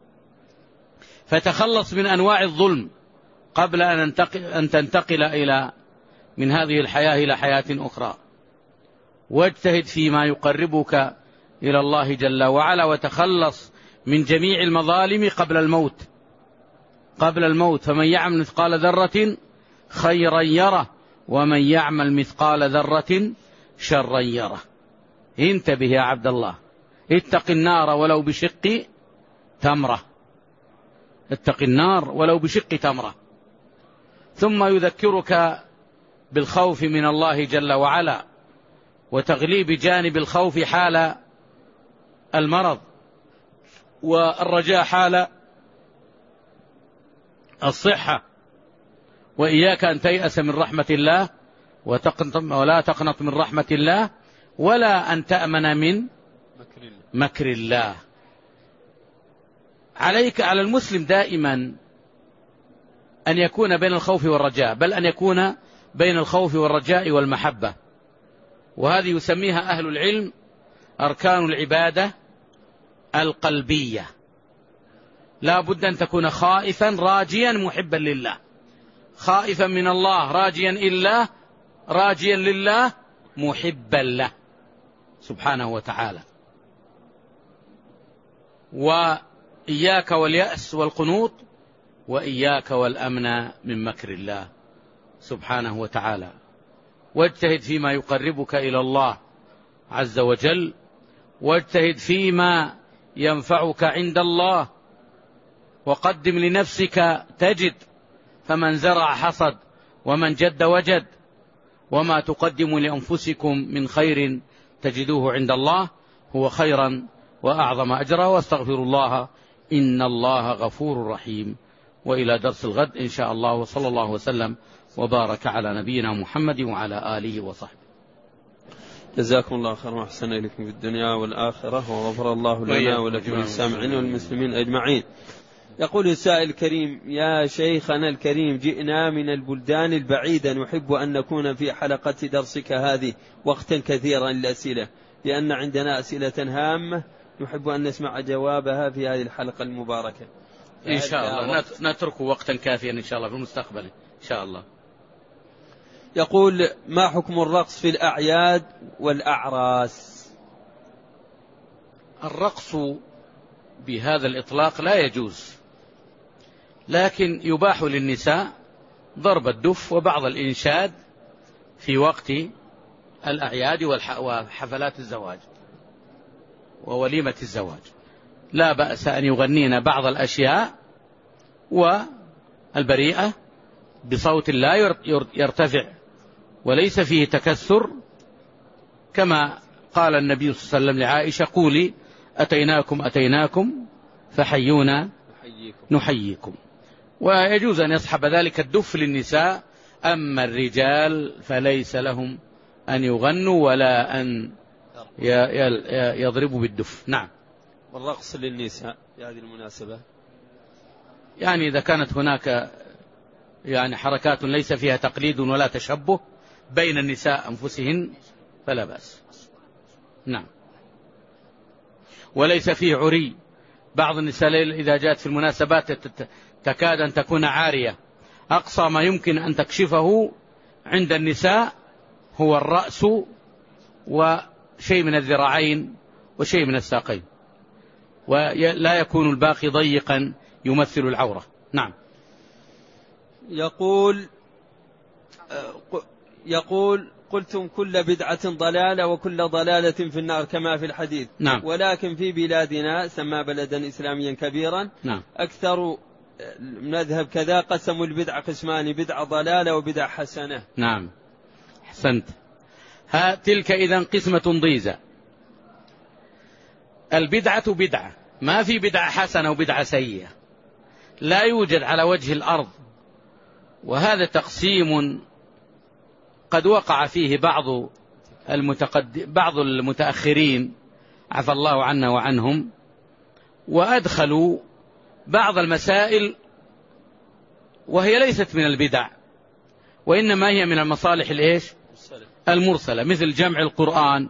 A: فتخلص من أنواع الظلم قبل أن تنتقل إلى من هذه الحياة إلى حياة أخرى، واجتهد فيما يقربك إلى الله جل وعلا، وتخلص من جميع المظالم قبل الموت قبل الموت فمن يعمل مثقال ذرة خيرا يره، ومن يعمل مثقال ذرة شرا يره. انتبه يا عبد الله، اتق النار ولو بشق تمرة، اتق النار ولو بشق تمرة. ثم يذكرك بالخوف من الله جل وعلا، وتغليب جانب الخوف حال المرض، والرجاء حال الصحة. وإياك أن تيأس من رحمة الله ولا تقنط من رحمة الله، ولا أن تأمن من مكر الله. عليك على المسلم دائما أن يكون بين الخوف والرجاء، بل أن يكون بين الخوف والرجاء والمحبة، وهذه يسميها أهل العلم أركان العبادة القلبية. لا بد أن تكون خائفا راجيا محبا لله، خائفا من الله راجيا إلا راجيا لله محبا له سبحانه وتعالى. وإياك واليأس والقنوط، وإياك والأمن من مكر الله سبحانه وتعالى. واجتهد فيما يقربك إلى الله عز وجل، واجتهد فيما ينفعك عند الله، وقدم لنفسك تجد، فمن زرع حصد ومن جد وجد، وما تقدموا لأنفسكم من خير تجدوه عند الله هو خيرا وأعظم أجرا، واستغفروا الله إن الله غفور رحيم. وإلى درس الغد إن شاء الله، وصلى الله وسلم وبارك على نبينا محمد وعلى آله وصحبه.
B: جزاكم الله خيرا وأحسن إليكم في الدنيا والآخرة، وغفر الله لنا ولكم وللسامعين والمسلمين أجمعين. يقول السائل الكريم: يا شيخنا الكريم، جئنا من البلدان البعيدة، نحب أن نكون في حلقة درسك هذه وقتا كثيرا للأسئلة، لأن عندنا أسئلة هامة نحب أن نسمع جوابها في هذه الحلقة المباركة.
A: إن شاء الله نترك وقتا كافيا إن شاء الله في المستقبل إن شاء الله.
B: يقول: ما حكم الرقص في الأعياد والأعراس؟
A: الرقص بهذا الإطلاق لا يجوز، لكن يباح للنساء ضرب الدف وبعض الإنشاد في وقت الأعياد وحفلات الزواج ووليمة الزواج، لا بأس أن يغنين بعض الأشياء والبريئة بصوت لا يرتفع وليس فيه تكسر، كما قال النبي صلى الله عليه وسلم لعائشة: قولي أتيناكم أتيناكم فحيونا نحييكم. ويجوز أن يصحب ذلك الدف للنساء، أما الرجال فليس لهم أن يغنوا ولا أن يضربوا بالدف. نعم.
B: والرقص للنساء في هذه المناسبة،
A: يعني إذا كانت هناك يعني حركات ليس فيها تقليد ولا تشبه بين النساء أنفسهن فلا بأس. نعم. وليس فيه عري. بعض النساء إذا جاءت في المناسبات تكاد أن تكون عارية، أقصى ما يمكن أن تكشفه عند النساء هو الرأس شيء من الذراعين وشيء من الساقين، ولا يكون الباقي ضيقا يمثل العورة. نعم.
B: يقول يقول قلتم كل بدعة ضلالة وكل ضلالة في النار كما في الحديث.
A: نعم.
B: ولكن في بلادنا سمى بلدا إسلاميا كبيرا.
A: نعم.
B: أكثر نذهب كذا قسموا البدعة قسمان، بدعة ضلالة وبدعة حسنة.
A: نعم أحسنت. ها تلك إذن قسمة ضيزة. البدعة بدعة، ما في بدعة حسنة وبدعة سيئة، لا يوجد على وجه الأرض. وهذا تقسيم قد وقع فيه بعض المتقدم بعض المتأخرين عفى الله عنا وعنهم، وأدخلوا بعض المسائل وهي ليست من البدع، وإنما هي من المصالح الإيش؟ المرسلة، مثل جمع القرآن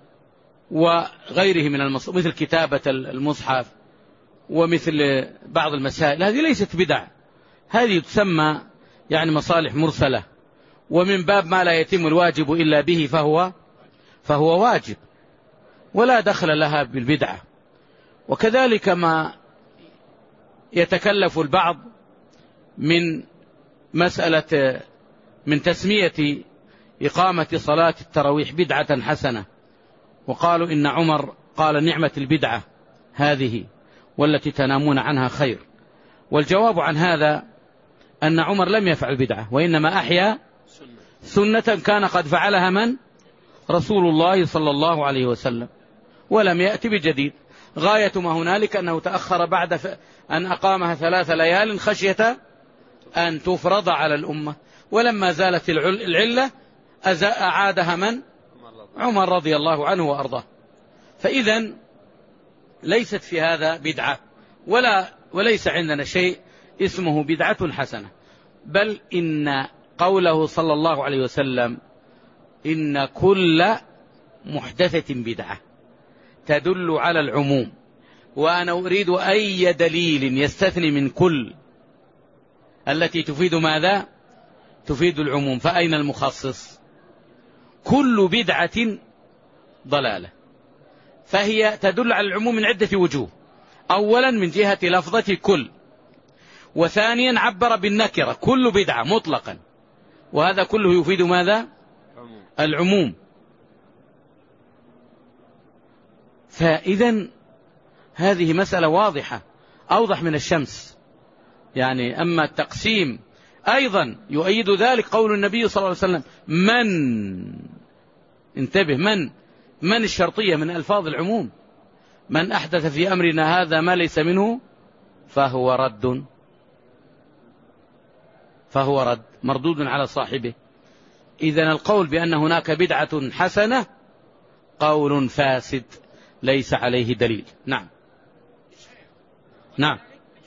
A: وغيره من المصالح، مثل كتابة المصحف ومثل بعض المسائل. هذه ليست بدع، هذه تسمى يعني مصالح مرسلة، ومن باب ما لا يتم الواجب إلا به فهو فهو واجب، ولا دخل لها بالبدعة. وكذلك ما يتكلف البعض من مسألة من تسمية إقامة صلاة التراويح بدعة حسنة، وقالوا إن عمر قال نعمة البدعة هذه والتي تنامون عنها خير. والجواب عن هذا أن عمر لم يفعل بدعة، وإنما أحيا سنة كان قد فعلها من؟ رسول الله صلى الله عليه وسلم، ولم يأتي بجديد. غاية ما هنالك أنه تأخر بعد أن أقامها ثلاث ليال خشية أن تفرض على الأمة، ولما زالت العلة أعادها من؟ عمر رضي الله عنه وأرضاه. فإذا ليست في هذا بدعة، ولا وليس عندنا شيء اسمه بدعة حسنة، بل إن قوله صلى الله عليه وسلم إن كل محدثة بدعة تدل على العموم، وأنا أريد أي دليل يستثني من كل التي تفيد ماذا؟ تفيد العموم. فأين المخصص؟ كل بدعة ضلالة، فهي تدل على العموم من عدة وجوه. أولا من جهة لفظة كل، وثانيا عبر بالنكرة كل بدعة مطلقا، وهذا كله يفيد ماذا؟ العموم. فإذا هذه مسألة واضحة أوضح من الشمس يعني. أما التقسيم أيضا يؤيد ذلك قول النبي صلى الله عليه وسلم من، انتبه، من من الشرطية من ألفاظ العموم، من أحدث في أمرنا هذا ما ليس منه فهو رد، فهو رد مردود على صاحبه. إذن القول بأن هناك بدعة حسنة قول فاسد ليس عليه دليل. نعم نعم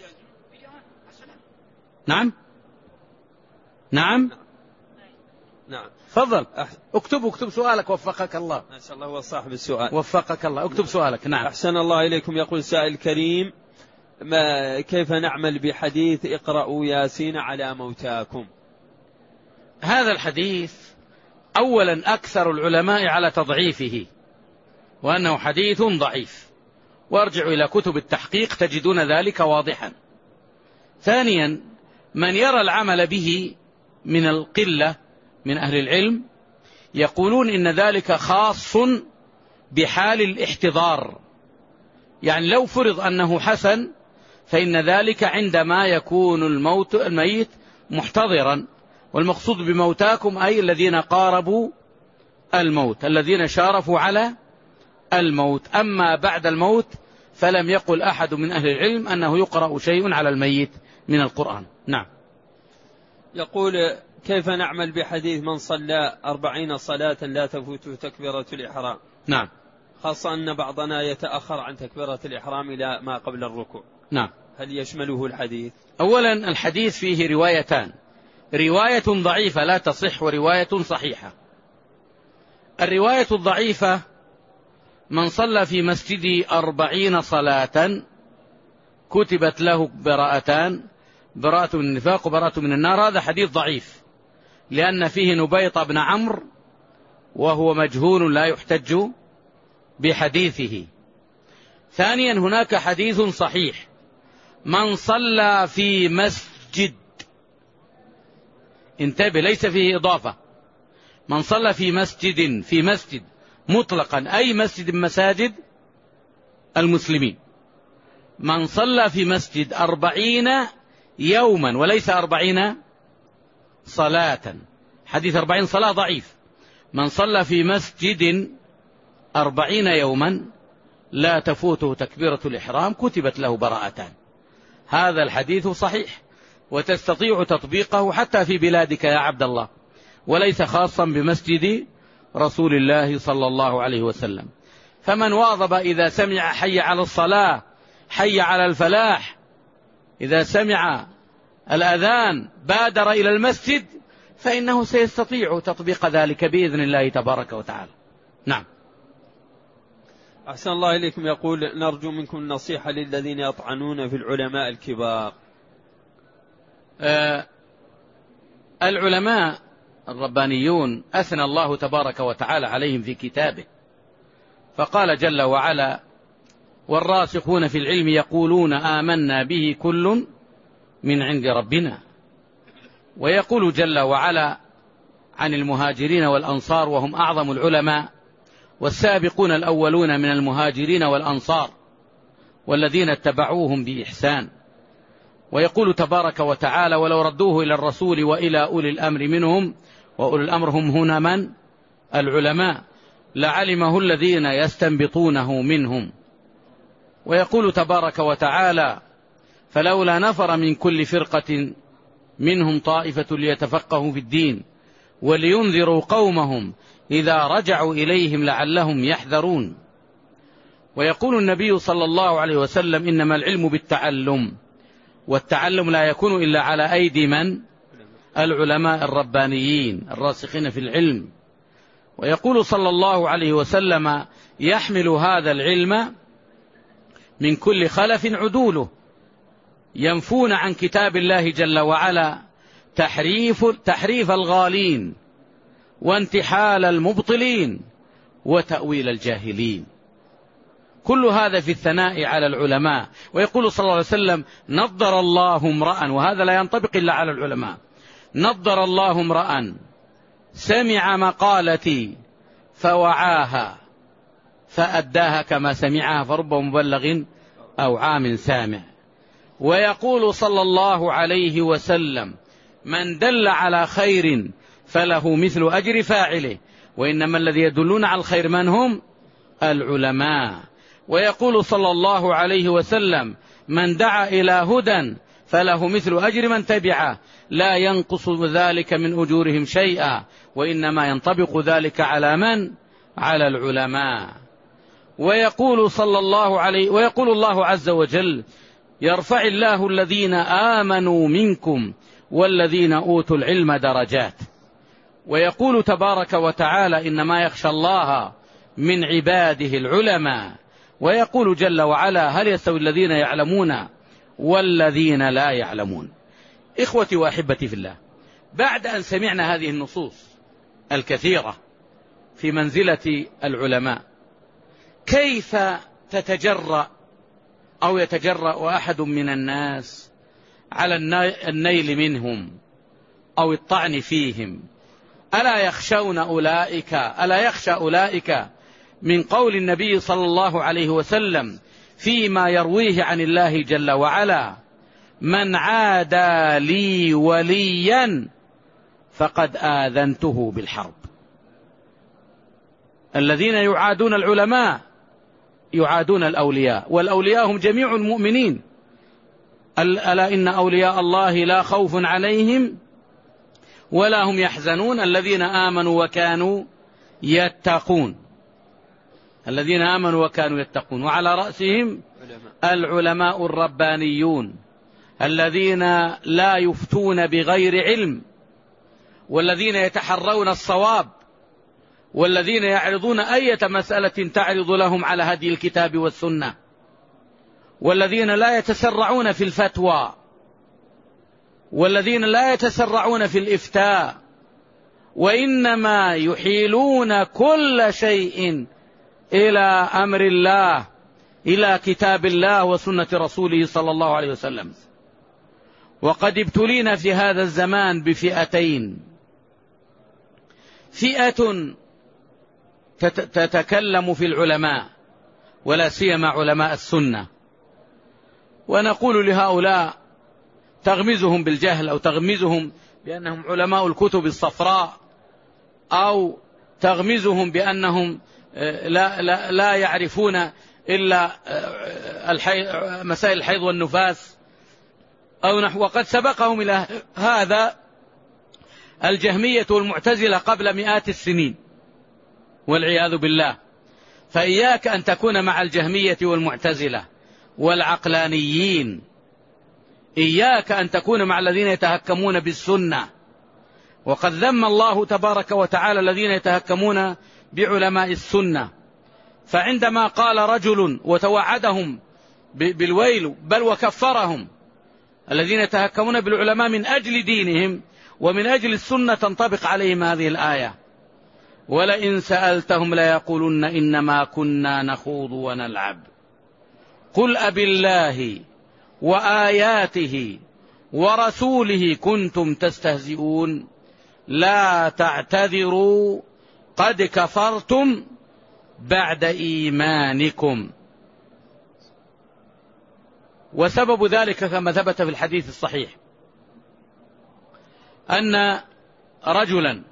A: نعم نعم
B: نعم
A: تفضل اكتب اكتب سؤالك وفقك الله.
B: ما شاء الله هو صاحب السؤال.
A: وفقك الله، اكتب سؤالك. نعم.
B: أحسن الله إليكم. يقول سائل كريم ما كيف نعمل بحديث اقرأوا ياسين على موتاكم؟
A: هذا الحديث أولا أكثر العلماء على تضعيفه وأنه حديث ضعيف، وارجعوا إلى كتب التحقيق تجدون ذلك واضحا. ثانيا من يرى العمل به من القلة من أهل العلم يقولون إن ذلك خاص بحال الاحتضار، يعني لو فرض أنه حسن فإن ذلك عندما يكون الموت الميت محتضرا، والمقصود بموتاكم أي الذين قاربوا الموت، الذين شارفوا على الموت. أما بعد الموت فلم يقل أحد من أهل العلم أنه يقرأ شيء على الميت من القرآن. نعم.
B: يقول كيف نعمل بحديث من صلى أربعين صلاة لا تفوت تكبيرة الإحرام؟
A: نعم.
B: خاصة أن بعضنا يتأخر عن تكبيرة الإحرام إلى ما قبل الركوع.
A: نعم.
B: هل يشمله الحديث؟
A: أولا الحديث فيه روايتان، رواية ضعيفة لا تصح ورواية صحيحة. الرواية الضعيفة من صلى في مسجدي أربعين صلاة كتبت له براءتان، براءة من النفاق وبراءة من النار. هذا حديث ضعيف لأن فيه نبيط بن عمرو وهو مجهول لا يحتج بحديثه. ثانيا هناك حديث صحيح: من صلى في مسجد، انتبه ليس فيه إضافة، من صلى في مسجد، في مسجد مطلقا أي مسجد من مساجد المسلمين، من صلى في مسجد أربعين يوما وليس أربعين صلاة. حديث أربعين صلاة ضعيف. من صلى في مسجد أربعين يوما لا تفوته تكبيرة الإحرام كتبت له براءتان. هذا الحديث صحيح وتستطيع تطبيقه حتى في بلادك يا عبد الله، وليس خاصا بمسجد رسول الله صلى الله عليه وسلم. فمن واظب إذا سمع حي على الصلاة، حي على الفلاح، إذا سمع الأذان بادر إلى المسجد، فإنه سيستطيع تطبيق ذلك بإذن الله تبارك وتعالى. نعم.
B: أحسن الله إليكم. يقول: نرجو منكم النصيحة للذين يطعنون في العلماء الكبار.
A: آه العلماء الربانيون أثنى الله تبارك وتعالى عليهم في كتابه، فقال جل وعلا: والراسخون في العلم يقولون آمنا به كل من عند ربنا. ويقول جل وعلا عن المهاجرين والأنصار وهم أعظم العلماء: والسابقون الأولون من المهاجرين والأنصار والذين اتبعوهم بإحسان. ويقول تبارك وتعالى: ولو ردوه إلى الرسول وإلى أولي الأمر منهم، وأولي الأمر هم هنا من؟ العلماء، لعلمه الذين يستنبطونه منهم. ويقول تبارك وتعالى: فلولا نفر من كل فرقة منهم طائفة ليتفقهوا في الدين ولينذروا قومهم إذا رجعوا إليهم لعلهم يحذرون. ويقول النبي صلى الله عليه وسلم: إنما العلم بالتعلم، والتعلم لا يكون إلا على أيدي من؟ العلماء الربانيين الراسخين في العلم. ويقول صلى الله عليه وسلم: يحمل هذا العلم من كل خلف عدوله، ينفون عن كتاب الله جل وعلا تحريف, تحريف الغالين وانتحال المبطلين وتأويل الجاهلين. كل هذا في الثناء على العلماء. ويقول صلى الله عليه وسلم: نضر الله امرأ، وهذا لا ينطبق إلا على العلماء، نضر الله امرأ سمع مقالتي فوعاها فأداها كما سمعها فرب مبلغ أو عام سامع. ويقول صلى الله عليه وسلم: من دل على خير فله مثل أجر فاعله، وإنما الذي يدلون على الخير من هم؟ العلماء. ويقول صلى الله عليه وسلم: من دعا إلى هدى فله مثل أجر من تبعه، لا ينقص ذلك من أجورهم شيئا، وإنما ينطبق ذلك على من؟ على العلماء. ويقول صلى الله عليه ويقول الله عز وجل: يرفع الله الذين آمنوا منكم والذين أوتوا العلم درجات. ويقول تبارك وتعالى: إنما يخشى الله من عباده العلماء. ويقول جل وعلا: هل يستوي الذين يعلمون والذين لا يعلمون. إخوتي وأحبتي في الله، بعد أن سمعنا هذه النصوص الكثيرة في منزلة العلماء، كيف تتجرأ أو يتجرأ أحد من الناس على النيل منهم أو الطعن فيهم؟ ألا يخشون أولئك ألا يخشى أولئك من قول النبي صلى الله عليه وسلم فيما يرويه عن الله جل وعلا: من عادى لي وليا فقد آذنته بالحرب. الذين يعادون العلماء يعادون الأولياء، والأولياء هم جميع المؤمنين. ألا إن أولياء الله لا خوف عليهم ولا هم يحزنون الذين آمنوا وكانوا يتقون. الذين آمنوا وكانوا يتقون، وعلى رأسهم العلماء الربانيون الذين لا يفتون بغير علم، والذين يتحرون الصواب، والذين يعرضون أي مسألة تعرض لهم على هدي الكتاب والسنة، والذين لا يتسرعون في الفتوى، والذين لا يتسرعون في الإفتاء، وإنما يحيلون كل شيء إلى أمر الله، إلى كتاب الله وسنة رسوله صلى الله عليه وسلم. وقد ابتلينا في هذا الزمان بفئتين: فئة تتكلم في العلماء ولا سيما علماء السنة، ونقول لهؤلاء تغمزهم بالجهل أو تغمزهم بأنهم علماء الكتب الصفراء، أو تغمزهم بأنهم لا, لا, لا يعرفون إلا مسائل الحيض والنفاس أو نحو. وقد سبقهم إلى هذا الجهمية والمعتزلة قبل مئات السنين والعياذ بالله. فإياك أن تكون مع الجهمية والمعتزلة والعقلانيين، إياك أن تكون مع الذين يتهكمون بالسنة. وقد ذم الله تبارك وتعالى الذين يتهكمون بعلماء السنة. فعندما قال رجل وتوعدهم بالويل بل وكفرهم الذين يتهكمون بالعلماء من أجل دينهم ومن أجل السنة، تنطبق عليهم هذه الآية: ولئن سألتهم ليقولن إنما كنا نخوض ونلعب قل أبالله وآياته ورسوله كنتم تستهزئون لا تعتذروا قد كفرتم بعد إيمانكم. وسبب ذلك كما ثبت في الحديث الصحيح أن رجلا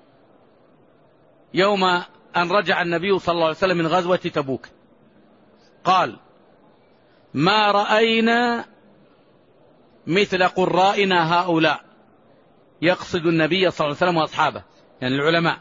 A: يوم أن رجع النبي صلى الله عليه وسلم من غزوة تبوك قال: ما رأينا مثل قرائنا هؤلاء، يقصد النبي صلى الله عليه وسلم وأصحابه يعني العلماء،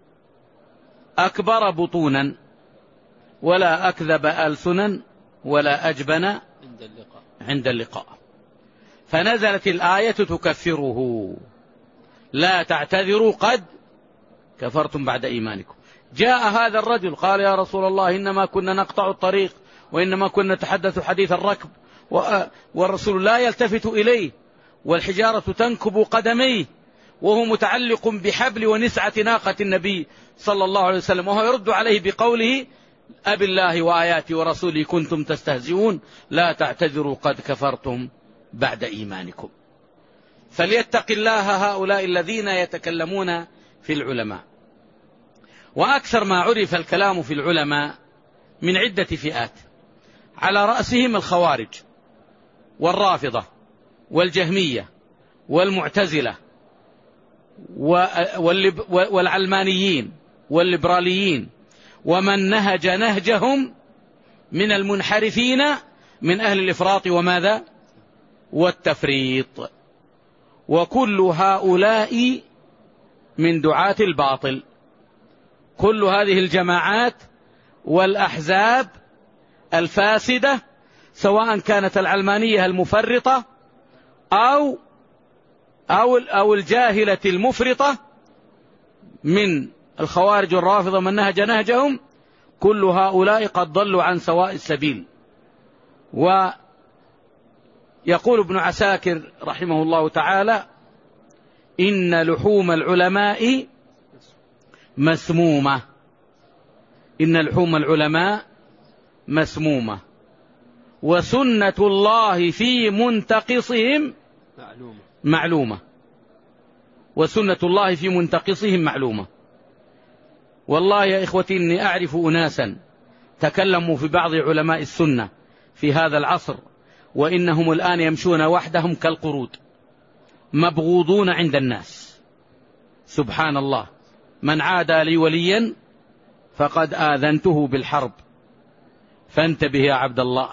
A: أكبر بطونا ولا أكذب ألسنا ولا أجبن عند اللقاء, عند اللقاء. فنزلت الآية تكفره: لا تعتذروا قد كفرتم بعد إيمانكم. جاء هذا الرجل قال: يا رسول الله إنما كنا نقطع الطريق وإنما كنا نتحدث حديث الركب، والرسول لا يلتفت إليه والحجارة تنكب قدميه وهو متعلق بحبل ونسعة ناقة النبي صلى الله عليه وسلم، وهو يرد عليه بقوله: أبي الله وآياته ورسوله كنتم تستهزئون لا تعتذروا قد كفرتم بعد إيمانكم. فليتق الله هؤلاء الذين يتكلمون في العلماء. وأكثر ما عرف الكلام في العلماء من عدة فئات، على رأسهم الخوارج والرافضة والجهمية والمعتزلة والعلمانيين والليبراليين ومن نهج نهجهم من المنحرفين من أهل الإفراط وماذا والتفريط. وكل هؤلاء من دعاة الباطل. كل هذه الجماعات والأحزاب الفاسدة سواء كانت العلمانية المفرطة أو أو أو الجاهلة المفرطة من الخوارج والرافضة من نهج نهجهم، كل هؤلاء قد ضلوا عن سواء السبيل. ويقول ابن عساكر رحمه الله تعالى: إن لحوم العلماء مسمومة. إن لحوم العلماء مسمومة وسنة الله في منتقصهم معلومة, معلومة. وسنة الله في منتقصهم معلومة. والله يا إخوتي إني أعرف أناسا تكلموا في بعض علماء السنة في هذا العصر وإنهم الآن يمشون وحدهم كالقرود مبغوضون عند الناس. سبحان الله. من عادى لي وليا فقد آذنته بالحرب فانتبه يا عبد الله.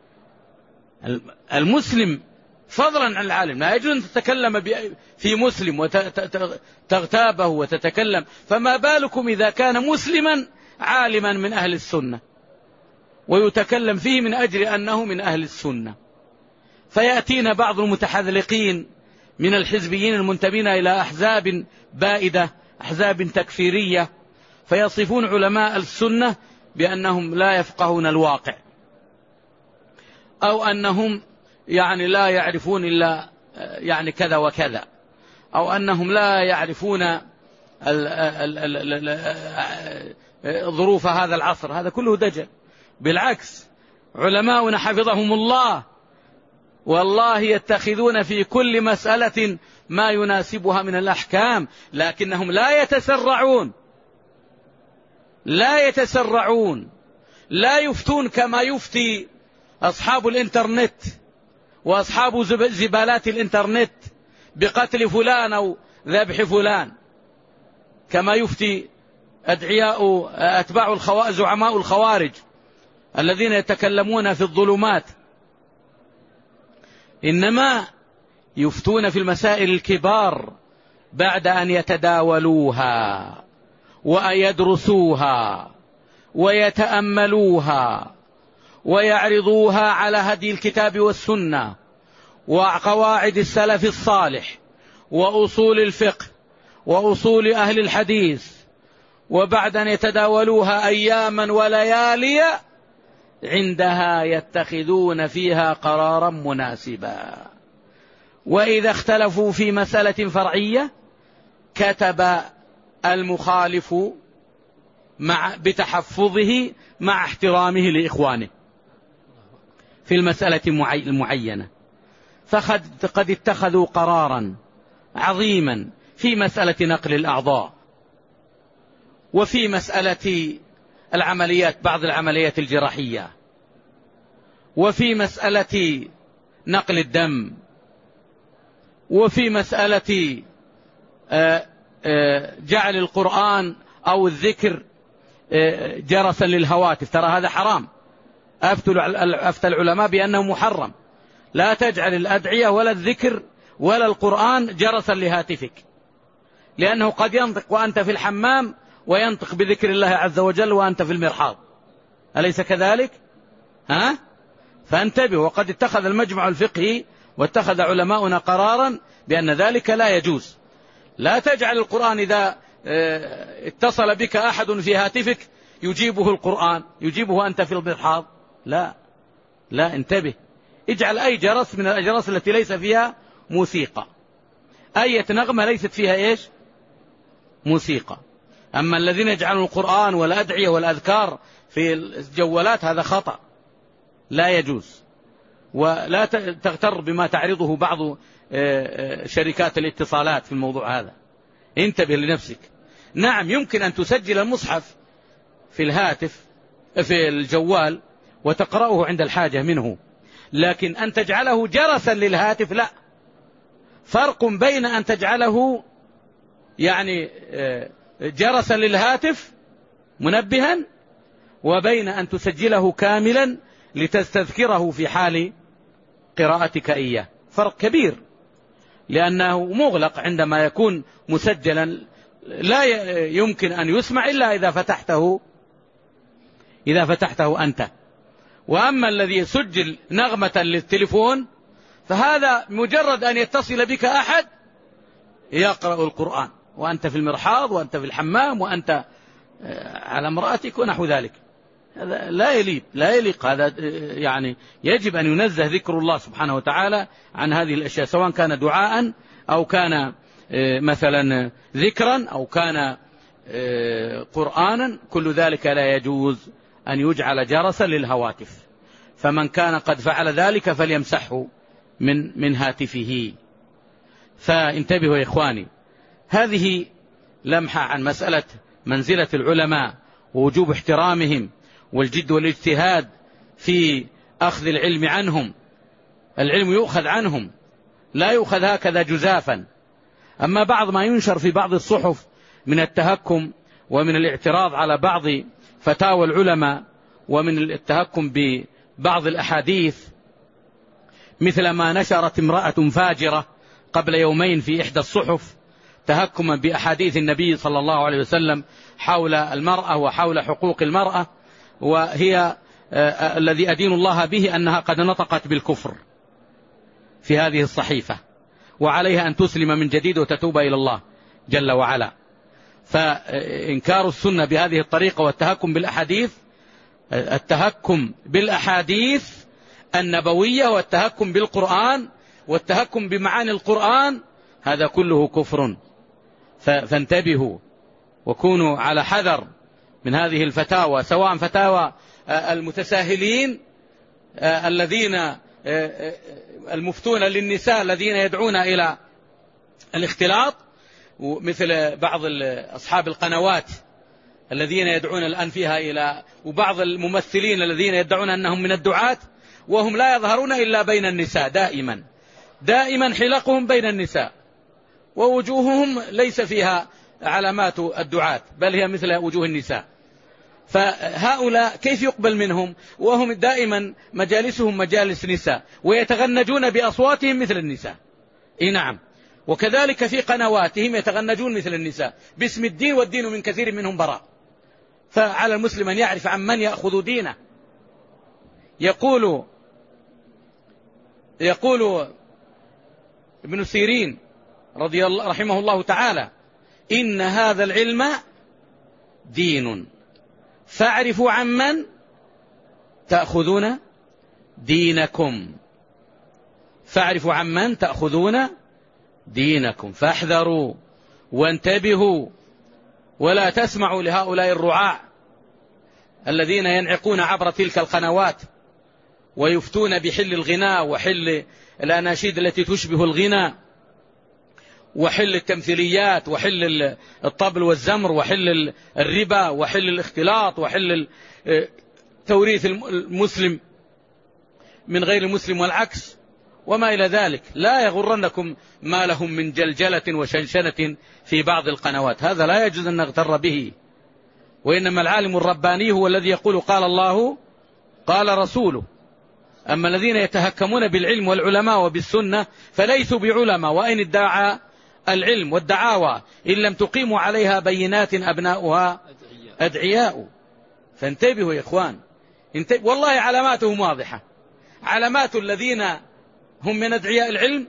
A: المسلم فضلا عن العالم لا يجوز أن تتكلم في مسلم وتغتابه وتتكلم، فما بالكم إذا كان مسلما عالما من أهل السنة ويتكلم فيه من أجل أنه من أهل السنة. فيأتينا بعض المتحذلقين من الحزبيين المنتمين إلى أحزاب بائدة، أحزاب تكفيرية، فيصفون علماء السنة بأنهم لا يفقهون الواقع، أو أنهم يعني لا يعرفون إلا يعني كذا وكذا، أو أنهم لا يعرفون ظروف هذا العصر، هذا كله دجل. بالعكس، علماؤنا حفظهم الله والله يتخذون في كل مسألة ما يناسبها من الأحكام، لكنهم لا يتسرعون لا يتسرعون لا يفتون كما يفتي أصحاب الإنترنت وأصحاب زبالات الإنترنت بقتل فلان أو ذبح فلان، كما يفتي أدعياء أتباع الخوارج زعماء الخوارج الذين يتكلمون في الظلمات، إنما يفتون في المسائل الكبار بعد أن يتداولوها ويدرسوها ويتأملوها ويعرضوها على هدي الكتاب والسنة وقواعد السلف الصالح وأصول الفقه وأصول أهل الحديث، وبعد أن يتداولوها أياما وليالي عندها يتخذون فيها قرارا مناسبا. وإذا اختلفوا في مسألة فرعية كتب المخالف مع بتحفظه مع احترامه لإخوانه في المسألة المعينة، فقد اتخذوا قرارا عظيما في مسألة نقل الأعضاء، وفي مسألة العمليات بعض العمليات الجراحية، وفي مسألة نقل الدم، وفي مسألة جعل القرآن أو الذكر جرسا للهواتف. ترى هذا حرام، أفتى العلماء بأنه محرم. لا تجعل الأدعية ولا الذكر ولا القرآن جرسا لهاتفك، لأنه قد ينطق وأنت في الحمام وينطق بذكر الله عز وجل وأنت في المرحاض، أليس كذلك؟ ها؟ فانتبه. وقد اتخذ المجمع الفقهي واتخذ علماؤنا قرارا بأن ذلك لا يجوز. لا تجعل القرآن إذا اتصل بك أحد في هاتفك يجيبه القرآن، يجيبه أنت في المرحاض، لا لا، انتبه. اجعل أي جرس من الأجراس التي ليس فيها موسيقى، أي نغمة ليست فيها إيش؟ موسيقى. أما الذين يجعلون القرآن والأدعية والأذكار في الجوالات هذا خطأ، لا يجوز. ولا تغتر بما تعرضه بعض شركات الاتصالات في الموضوع هذا، انتبه لنفسك. نعم، يمكن أن تسجل المصحف في الهاتف في الجوال وتقرأه عند الحاجة منه، لكن أن تجعله جرسا للهاتف لا. فرق بين أن تجعله يعني جرسا للهاتف منبها، وبين أن تسجله كاملا لتستذكره في حال قراءتك إياه. فرق كبير، لأنه مغلق عندما يكون مسجلا، لا يمكن أن يسمع إلا إذا فتحته إذا فتحته أنت. وأما الذي سجل نغمة للتليفون فهذا مجرد أن يتصل بك أحد يقرأ القرآن وأنت في المرحاض وأنت في الحمام وأنت على امرأتك ونحو ذلك. هذا لا يليق لا يليق هذا يعني يجب أن ينزه ذكر الله سبحانه وتعالى عن هذه الأشياء، سواء كان دعاء أو كان مثلا ذكرا أو كان قرآنا، كل ذلك لا يجوز أن يجعل جرسا للهواتف. فمن كان قد فعل ذلك فليمسحه من من هاتفه. فانتبهوا يا إخواني، هذه لمحة عن مسألة منزلة العلماء ووجوب احترامهم والجد والاجتهاد في أخذ العلم عنهم. العلم يؤخذ عنهم، لا يؤخذ هكذا جزافا. أما بعض ما ينشر في بعض الصحف من التهكم ومن الاعتراض على بعض فتاوى العلماء ومن التهكم ببعض الأحاديث، مثل ما نشرت امرأة فاجرة قبل يومين في إحدى الصحف تهكما بأحاديث النبي صلى الله عليه وسلم حول المرأة وحول حقوق المرأة، وهي الذي أدين الله به أنها قد نطقت بالكفر في هذه الصحيفة، وعليها أن تسلم من جديد وتتوب إلى الله جل وعلا. فإنكار السنة بهذه الطريقة والتهكم بالأحاديث، التهكم بالأحاديث النبوية والتهكم بالقرآن والتهكم بمعاني القرآن، هذا كله كفر. فانتبهوا وكونوا على حذر من هذه الفتاوى، سواء فتاوى المتساهلين الذين المفتون للنساء الذين يدعون إلى الاختلاط، مثل بعض أصحاب القنوات الذين يدعون الآن فيها إلى، وبعض الممثلين الذين يدعون أنهم من الدعاة وهم لا يظهرون إلا بين النساء، دائما دائما حلقهم بين النساء، ووجوههم ليس فيها علامات الدعاة بل هي مثل وجوه النساء. فهؤلاء كيف يقبل منهم وهم دائما مجالسهم مجالس نساء ويتغنجون بأصواتهم مثل النساء؟ إيه نعم. وكذلك في قنواتهم يتغنجون مثل النساء باسم الدين، والدين من كثير منهم براء. فعلى المسلم أن يعرف عن من يأخذ دينه. يقول يقول ابن سيرين رضي الله رحمه الله تعالى: إن هذا العلم دين فاعرفوا عمن تأخذون دينكم. فاعرفوا عمن تأخذون دينكم فاحذروا وانتبهوا، ولا تسمعوا لهؤلاء الرعاع الذين ينعقون عبر تلك القنوات ويفتون بحل الغناء وحل الأناشيد التي تشبه الغناء وحل التمثيليات وحل الطبل والزمر وحل الربا وحل الاختلاط وحل توريث المسلم من غير المسلم والعكس وما إلى ذلك. لا يغرنكم ما لهم من جلجلة وشنشنة في بعض القنوات، هذا لا يجوز أن نغتر به. وإنما العالم الرباني هو الذي يقول قال الله قال رسوله. أما الذين يتهكمون بالعلم والعلماء وبالسنة فليسوا بعلماء، وإن ادعى العلم والدعاوى إن لم تقيموا عليها بينات أبناؤها أدعياء. فانتبهوا يا إخوان، والله علاماتهم واضحة. علامات الذين هم من أدعياء العلم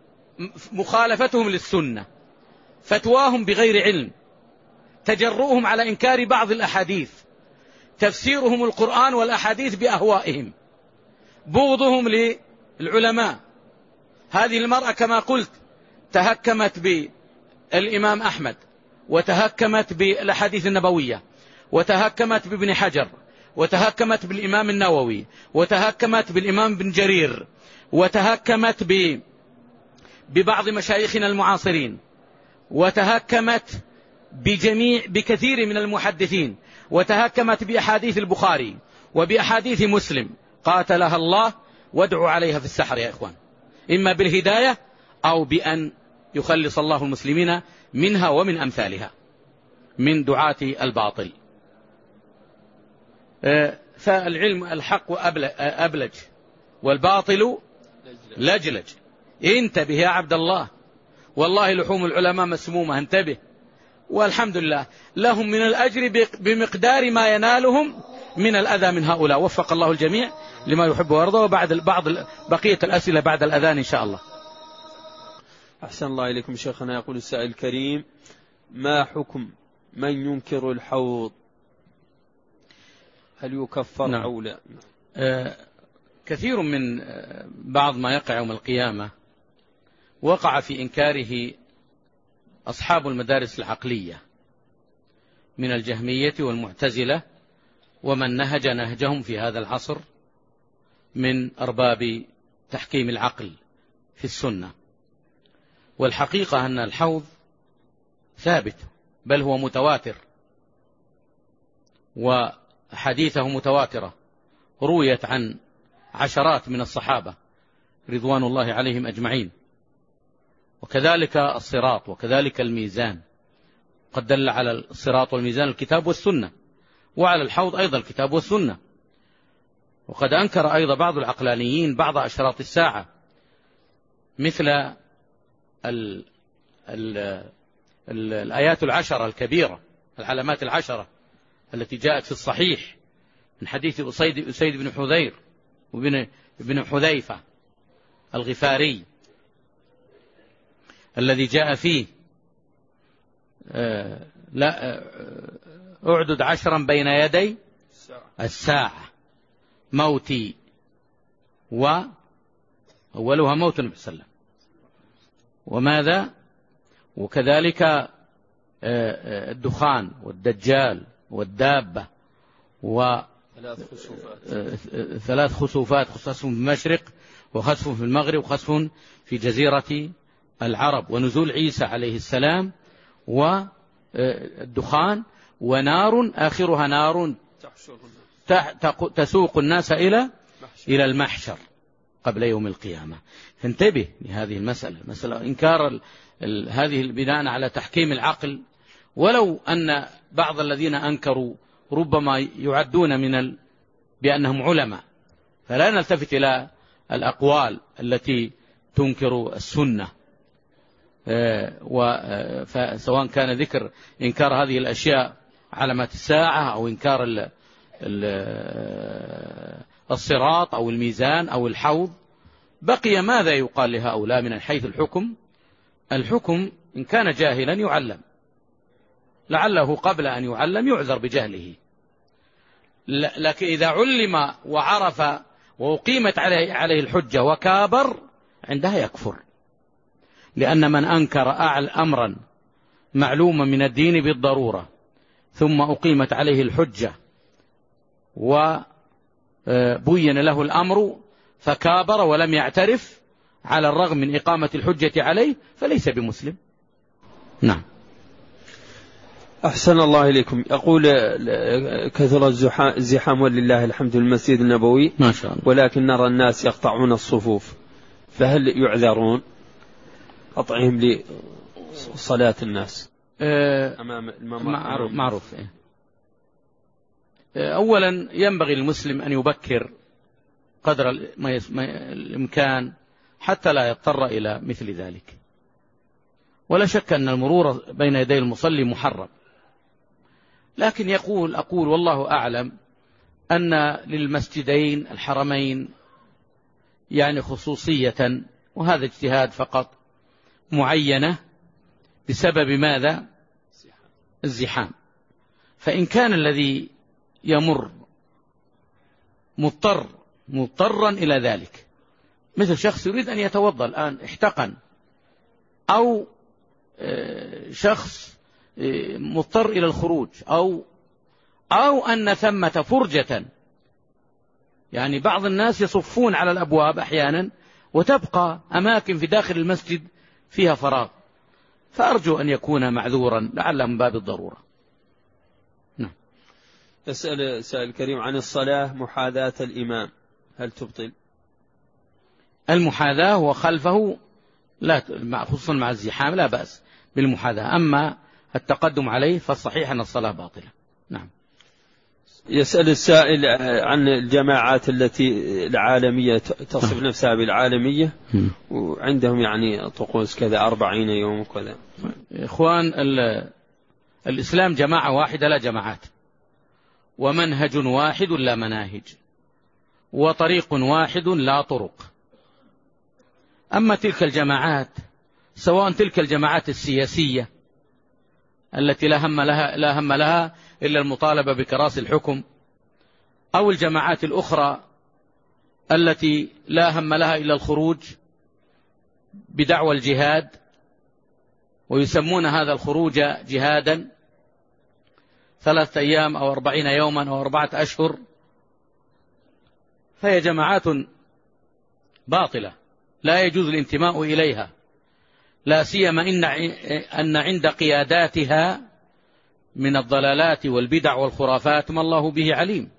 A: مخالفتهم للسنة، فتواهم بغير علم، تجرؤهم على إنكار بعض الأحاديث، تفسيرهم القرآن والأحاديث بأهوائهم، بغضهم للعلماء. هذه المرأة كما قلت تهكمت بالإمام أحمد، وتهكمت بالأحاديث النبوية، وتهكمت بابن حجر، وتهكمت بالإمام النووي، وتهكمت بالإمام بن جرير، وتهكمت ببعض مشايخنا المعاصرين، وتهكمت بجميع بكثير من المحدثين، وتهكمت بأحاديث البخاري وبأحاديث مسلم. قاتلها الله، وادعوا عليها في السحر يا إخوان، إما بالهداية أو بأن يخلص الله المسلمين منها ومن أمثالها من دعاة الباطل. فالعلم الحق أبلج والباطل لجلج. انتبه يا عبد الله، والله لحوم العلماء مسمومة، انتبه. والحمد لله لهم من الأجر بمقدار ما ينالهم من الأذى من هؤلاء. وفق الله الجميع لما يحب ويرضى. وبعد بعض بقية الأسئلة بعد الأذان إن شاء الله.
B: أحسن الله إليكم شيخنا. يقول السائل الكريم: ما حكم من ينكر الحوض؟ هل يكفر
A: نعم.
B: أو لا؟
A: آه كثير من آه بعض ما يقع يوم القيامة وقع في إنكاره أصحاب المدارس العقلية من الجهمية والمعتزلة ومن نهج نهجهم في هذا العصر من أرباب تحكيم العقل في السنة. والحقيقة أن الحوض ثابت، بل هو متواتر، وحديثه متواترة، رويت عن عشرات من الصحابة رضوان الله عليهم أجمعين. وكذلك الصراط، وكذلك الميزان، قد دل على الصراط والميزان الكتاب والسنة، وعلى الحوض أيضا الكتاب والسنة. وقد أنكر أيضا بعض العقلانيين بعض أشراط الساعة، مثل ال ال ال الآيات العشرة الكبيرة، العلامات العشرة التي جاءت في الصحيح من حديث أسيد, أسيد بن حذير وبن بن حذيفة الغفاري الذي جاء فيه آه لا آه أعدد عشرا بين يدي الساعة موتي وأولها موت النبي صلى الله عليه وسلم. وماذا؟ وكذلك والدخان والدجال والدابة وثلاث خسوفات، خسف في المشرق وخسف في المغرب وخسف في جزيرة العرب، ونزول عيسى عليه السلام، والدخان، ونار آخرها نار تسوق الناس إلى إلى المحشر قبل يوم القيامة. فانتبه لهذه المسألة، مسألة إنكار ال ال هذه البناء على تحكيم العقل، ولو أن بعض الذين أنكروا ربما يعدون من ال بأنهم علماء، فلا نلتفت إلى الأقوال التي تنكر السنة، سواء كان ذكر إنكار هذه الأشياء علامات الساعة أو إنكار ال الصراط أو الميزان أو الحوض. بقي ماذا يقال لهؤلاء من حيث الحكم؟ الحكم إن كان جاهلا يعلم، لعله قبل أن يعلم يعذر بجهله، لكن إذا علم وعرف وأقيمت عليه, عليه الحجة وكابر عندها يكفر، لأن من أنكر أمرا معلوما من الدين بالضرورة ثم أقيمت عليه الحجة وبين له الأمر فكابر ولم يعترف على الرغم من إقامة الحجة عليه فليس بمسلم. نعم.
B: أحسن الله إليكم. يقول كثر الزحام ولله الحمد المسجد النبوي
A: ما شاء الله،
B: ولكن نرى الناس يقطعون الصفوف، فهل يعذرون قطعهم لصلاة الناس أمام
A: معروف, معروف. أولا ينبغي المسلم أن يبكر قدر الإمكان حتى لا يضطر إلى مثل ذلك، ولا شك أن المرور بين يدي المصلي محرم، لكن يقول أقول والله أعلم أن للمسجدين الحرمين يعني خصوصية، وهذا اجتهاد فقط معينة بسبب ماذا؟ الزحام. فإن كان الذي يمر مضطر مضطرا إلى ذلك، مثل شخص يريد أن يتوضأ الآن احتقن، أو شخص مضطر إلى الخروج، أو أو أن ثمة فرجة، يعني بعض الناس يصفون على الأبواب أحيانا وتبقى أماكن في داخل المسجد فيها فراغ، فأرجو أن يكون معذورا لعل من باب الضرورة. نعم.
B: يسأل سائل كريم عن الصلاة محاذاة الإمام، هل تبطل؟
A: المحاذاة وخلفه لا، خصوصا مع الزحام لا بأس بالمحاذاة، أما التقدم عليه فالصحيح أن الصلاة باطلة. نعم.
B: يسأل السائل عن الجماعات التي العالمية تصف نفسها بالعالمية، وعندهم يعني طقوس كذا أربعين يوم وكذا.
A: إخوان، الإسلام جماعة واحدة لا جماعات، ومنهج واحد لا مناهج، وطريق واحد لا طرق. أما تلك الجماعات، سواء تلك الجماعات السياسية التي لا هم لها, لا هم لها إلا المطالبة بكراسي الحكم، أو الجماعات الأخرى التي لا هم لها إلا الخروج بدعوى الجهاد، ويسمون هذا الخروج جهادا ثلاثة أيام أو أربعين يوما أو أربعة أشهر، فهي جماعات باطلة لا يجوز الانتماء إليها، لا سيما إن أن عند قياداتها من الضلالات والبدع والخرافات ما الله به عليم،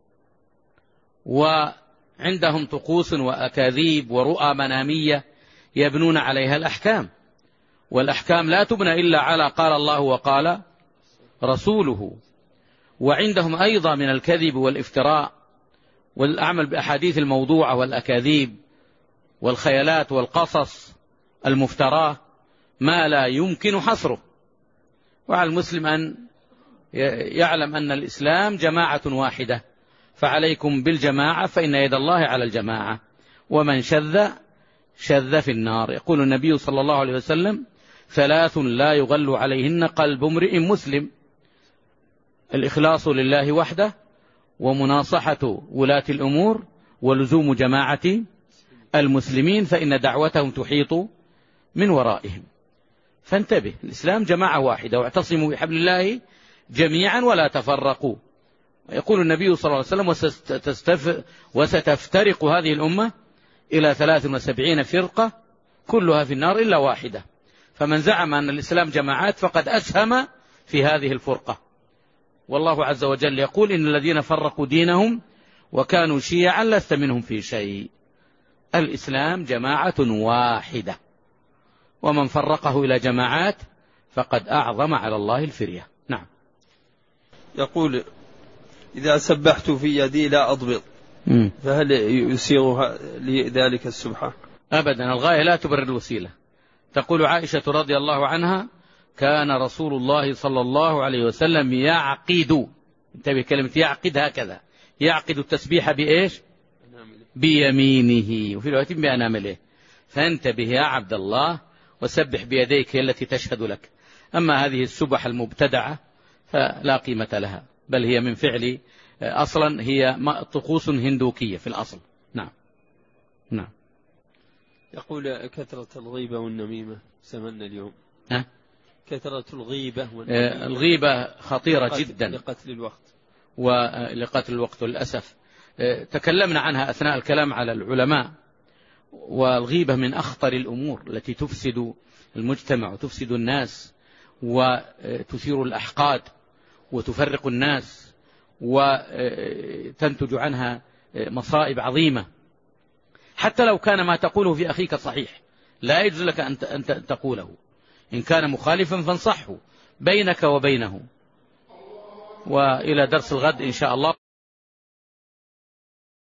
A: وعندهم طقوس وأكاذيب ورؤى منامية يبنون عليها الأحكام، والأحكام لا تبنى إلا على قال الله وقال رسوله. وعندهم أيضا من الكذب والافتراء والأعمل بأحاديث الموضوعة والأكاذيب والخيالات والقصص المفتراه ما لا يمكن حصره. وعلى المسلم أن يعلم أن الإسلام جماعة واحدة، فعليكم بالجماعة فإن يد الله على الجماعة، ومن شذ شذ في النار. يقول النبي صلى الله عليه وسلم: ثلاث لا يغل عليهن قلب امرئ مسلم: الإخلاص لله وحده، ومناصحة ولاة الأمور، ولزوم جماعة المسلمين، فإن دعوتهم تحيط من ورائهم. فانتبه، الإسلام جماعة واحدة، واعتصموا بحبل الله جميعا ولا تفرقوا. يقول النبي صلى الله عليه وسلم وستفترق هذه الأمة إلى ثلاث وسبعين فرقة كلها في النار إلا واحدة. فمن زعم أن الإسلام جماعات فقد أسهم في هذه الفرقة. والله عز وجل يقول إن الذين فرقوا دينهم وكانوا شيعا لست منهم في شيء. الإسلام جماعة واحدة، ومن فرقه إلى جماعات فقد أعظم على الله الفرية. نعم.
B: يقول إذا سبحت في يدي لا أضبط م. فهل يسيغ لذلك السبحة؟
A: أبدا، الغاية لا تبرر الوسيلة. تقول عائشة رضي الله عنها كان رسول الله صلى الله عليه وسلم يعقد، انتبه كلمة يعقد هكذا، يعقد التسبيح بإيش؟ بيمينه، وفي الوقت بأنامله. فانتبه يا عبد الله وسبح بيديك التي تشهد لك. أما هذه السبح المبتدعة فلا قيمة لها، بل هي من فعل أصلا هي طقوس هندوكية في الأصل. نعم. نعم.
B: يقول كثرة الغيبة والنميمة زمننا اليوم.
A: أه؟
B: كثرة الغيبة والنميمة.
A: الغيبة خطيرة
B: لقتل
A: جدا
B: لقتل الوقت
A: ولقتل الوقت للأسف. تكلمنا عنها أثناء الكلام على العلماء. والغيبة من أخطر الأمور التي تفسد المجتمع وتفسد الناس وتثير الأحقاد وتفرق الناس وتنتج عنها مصائب عظيمة. حتى لو كان ما تقوله في أخيك صحيح لا يجوز لك أن تقوله. إن كان مخالفا فانصحه بينك وبينه. وإلى درس الغد إن شاء الله.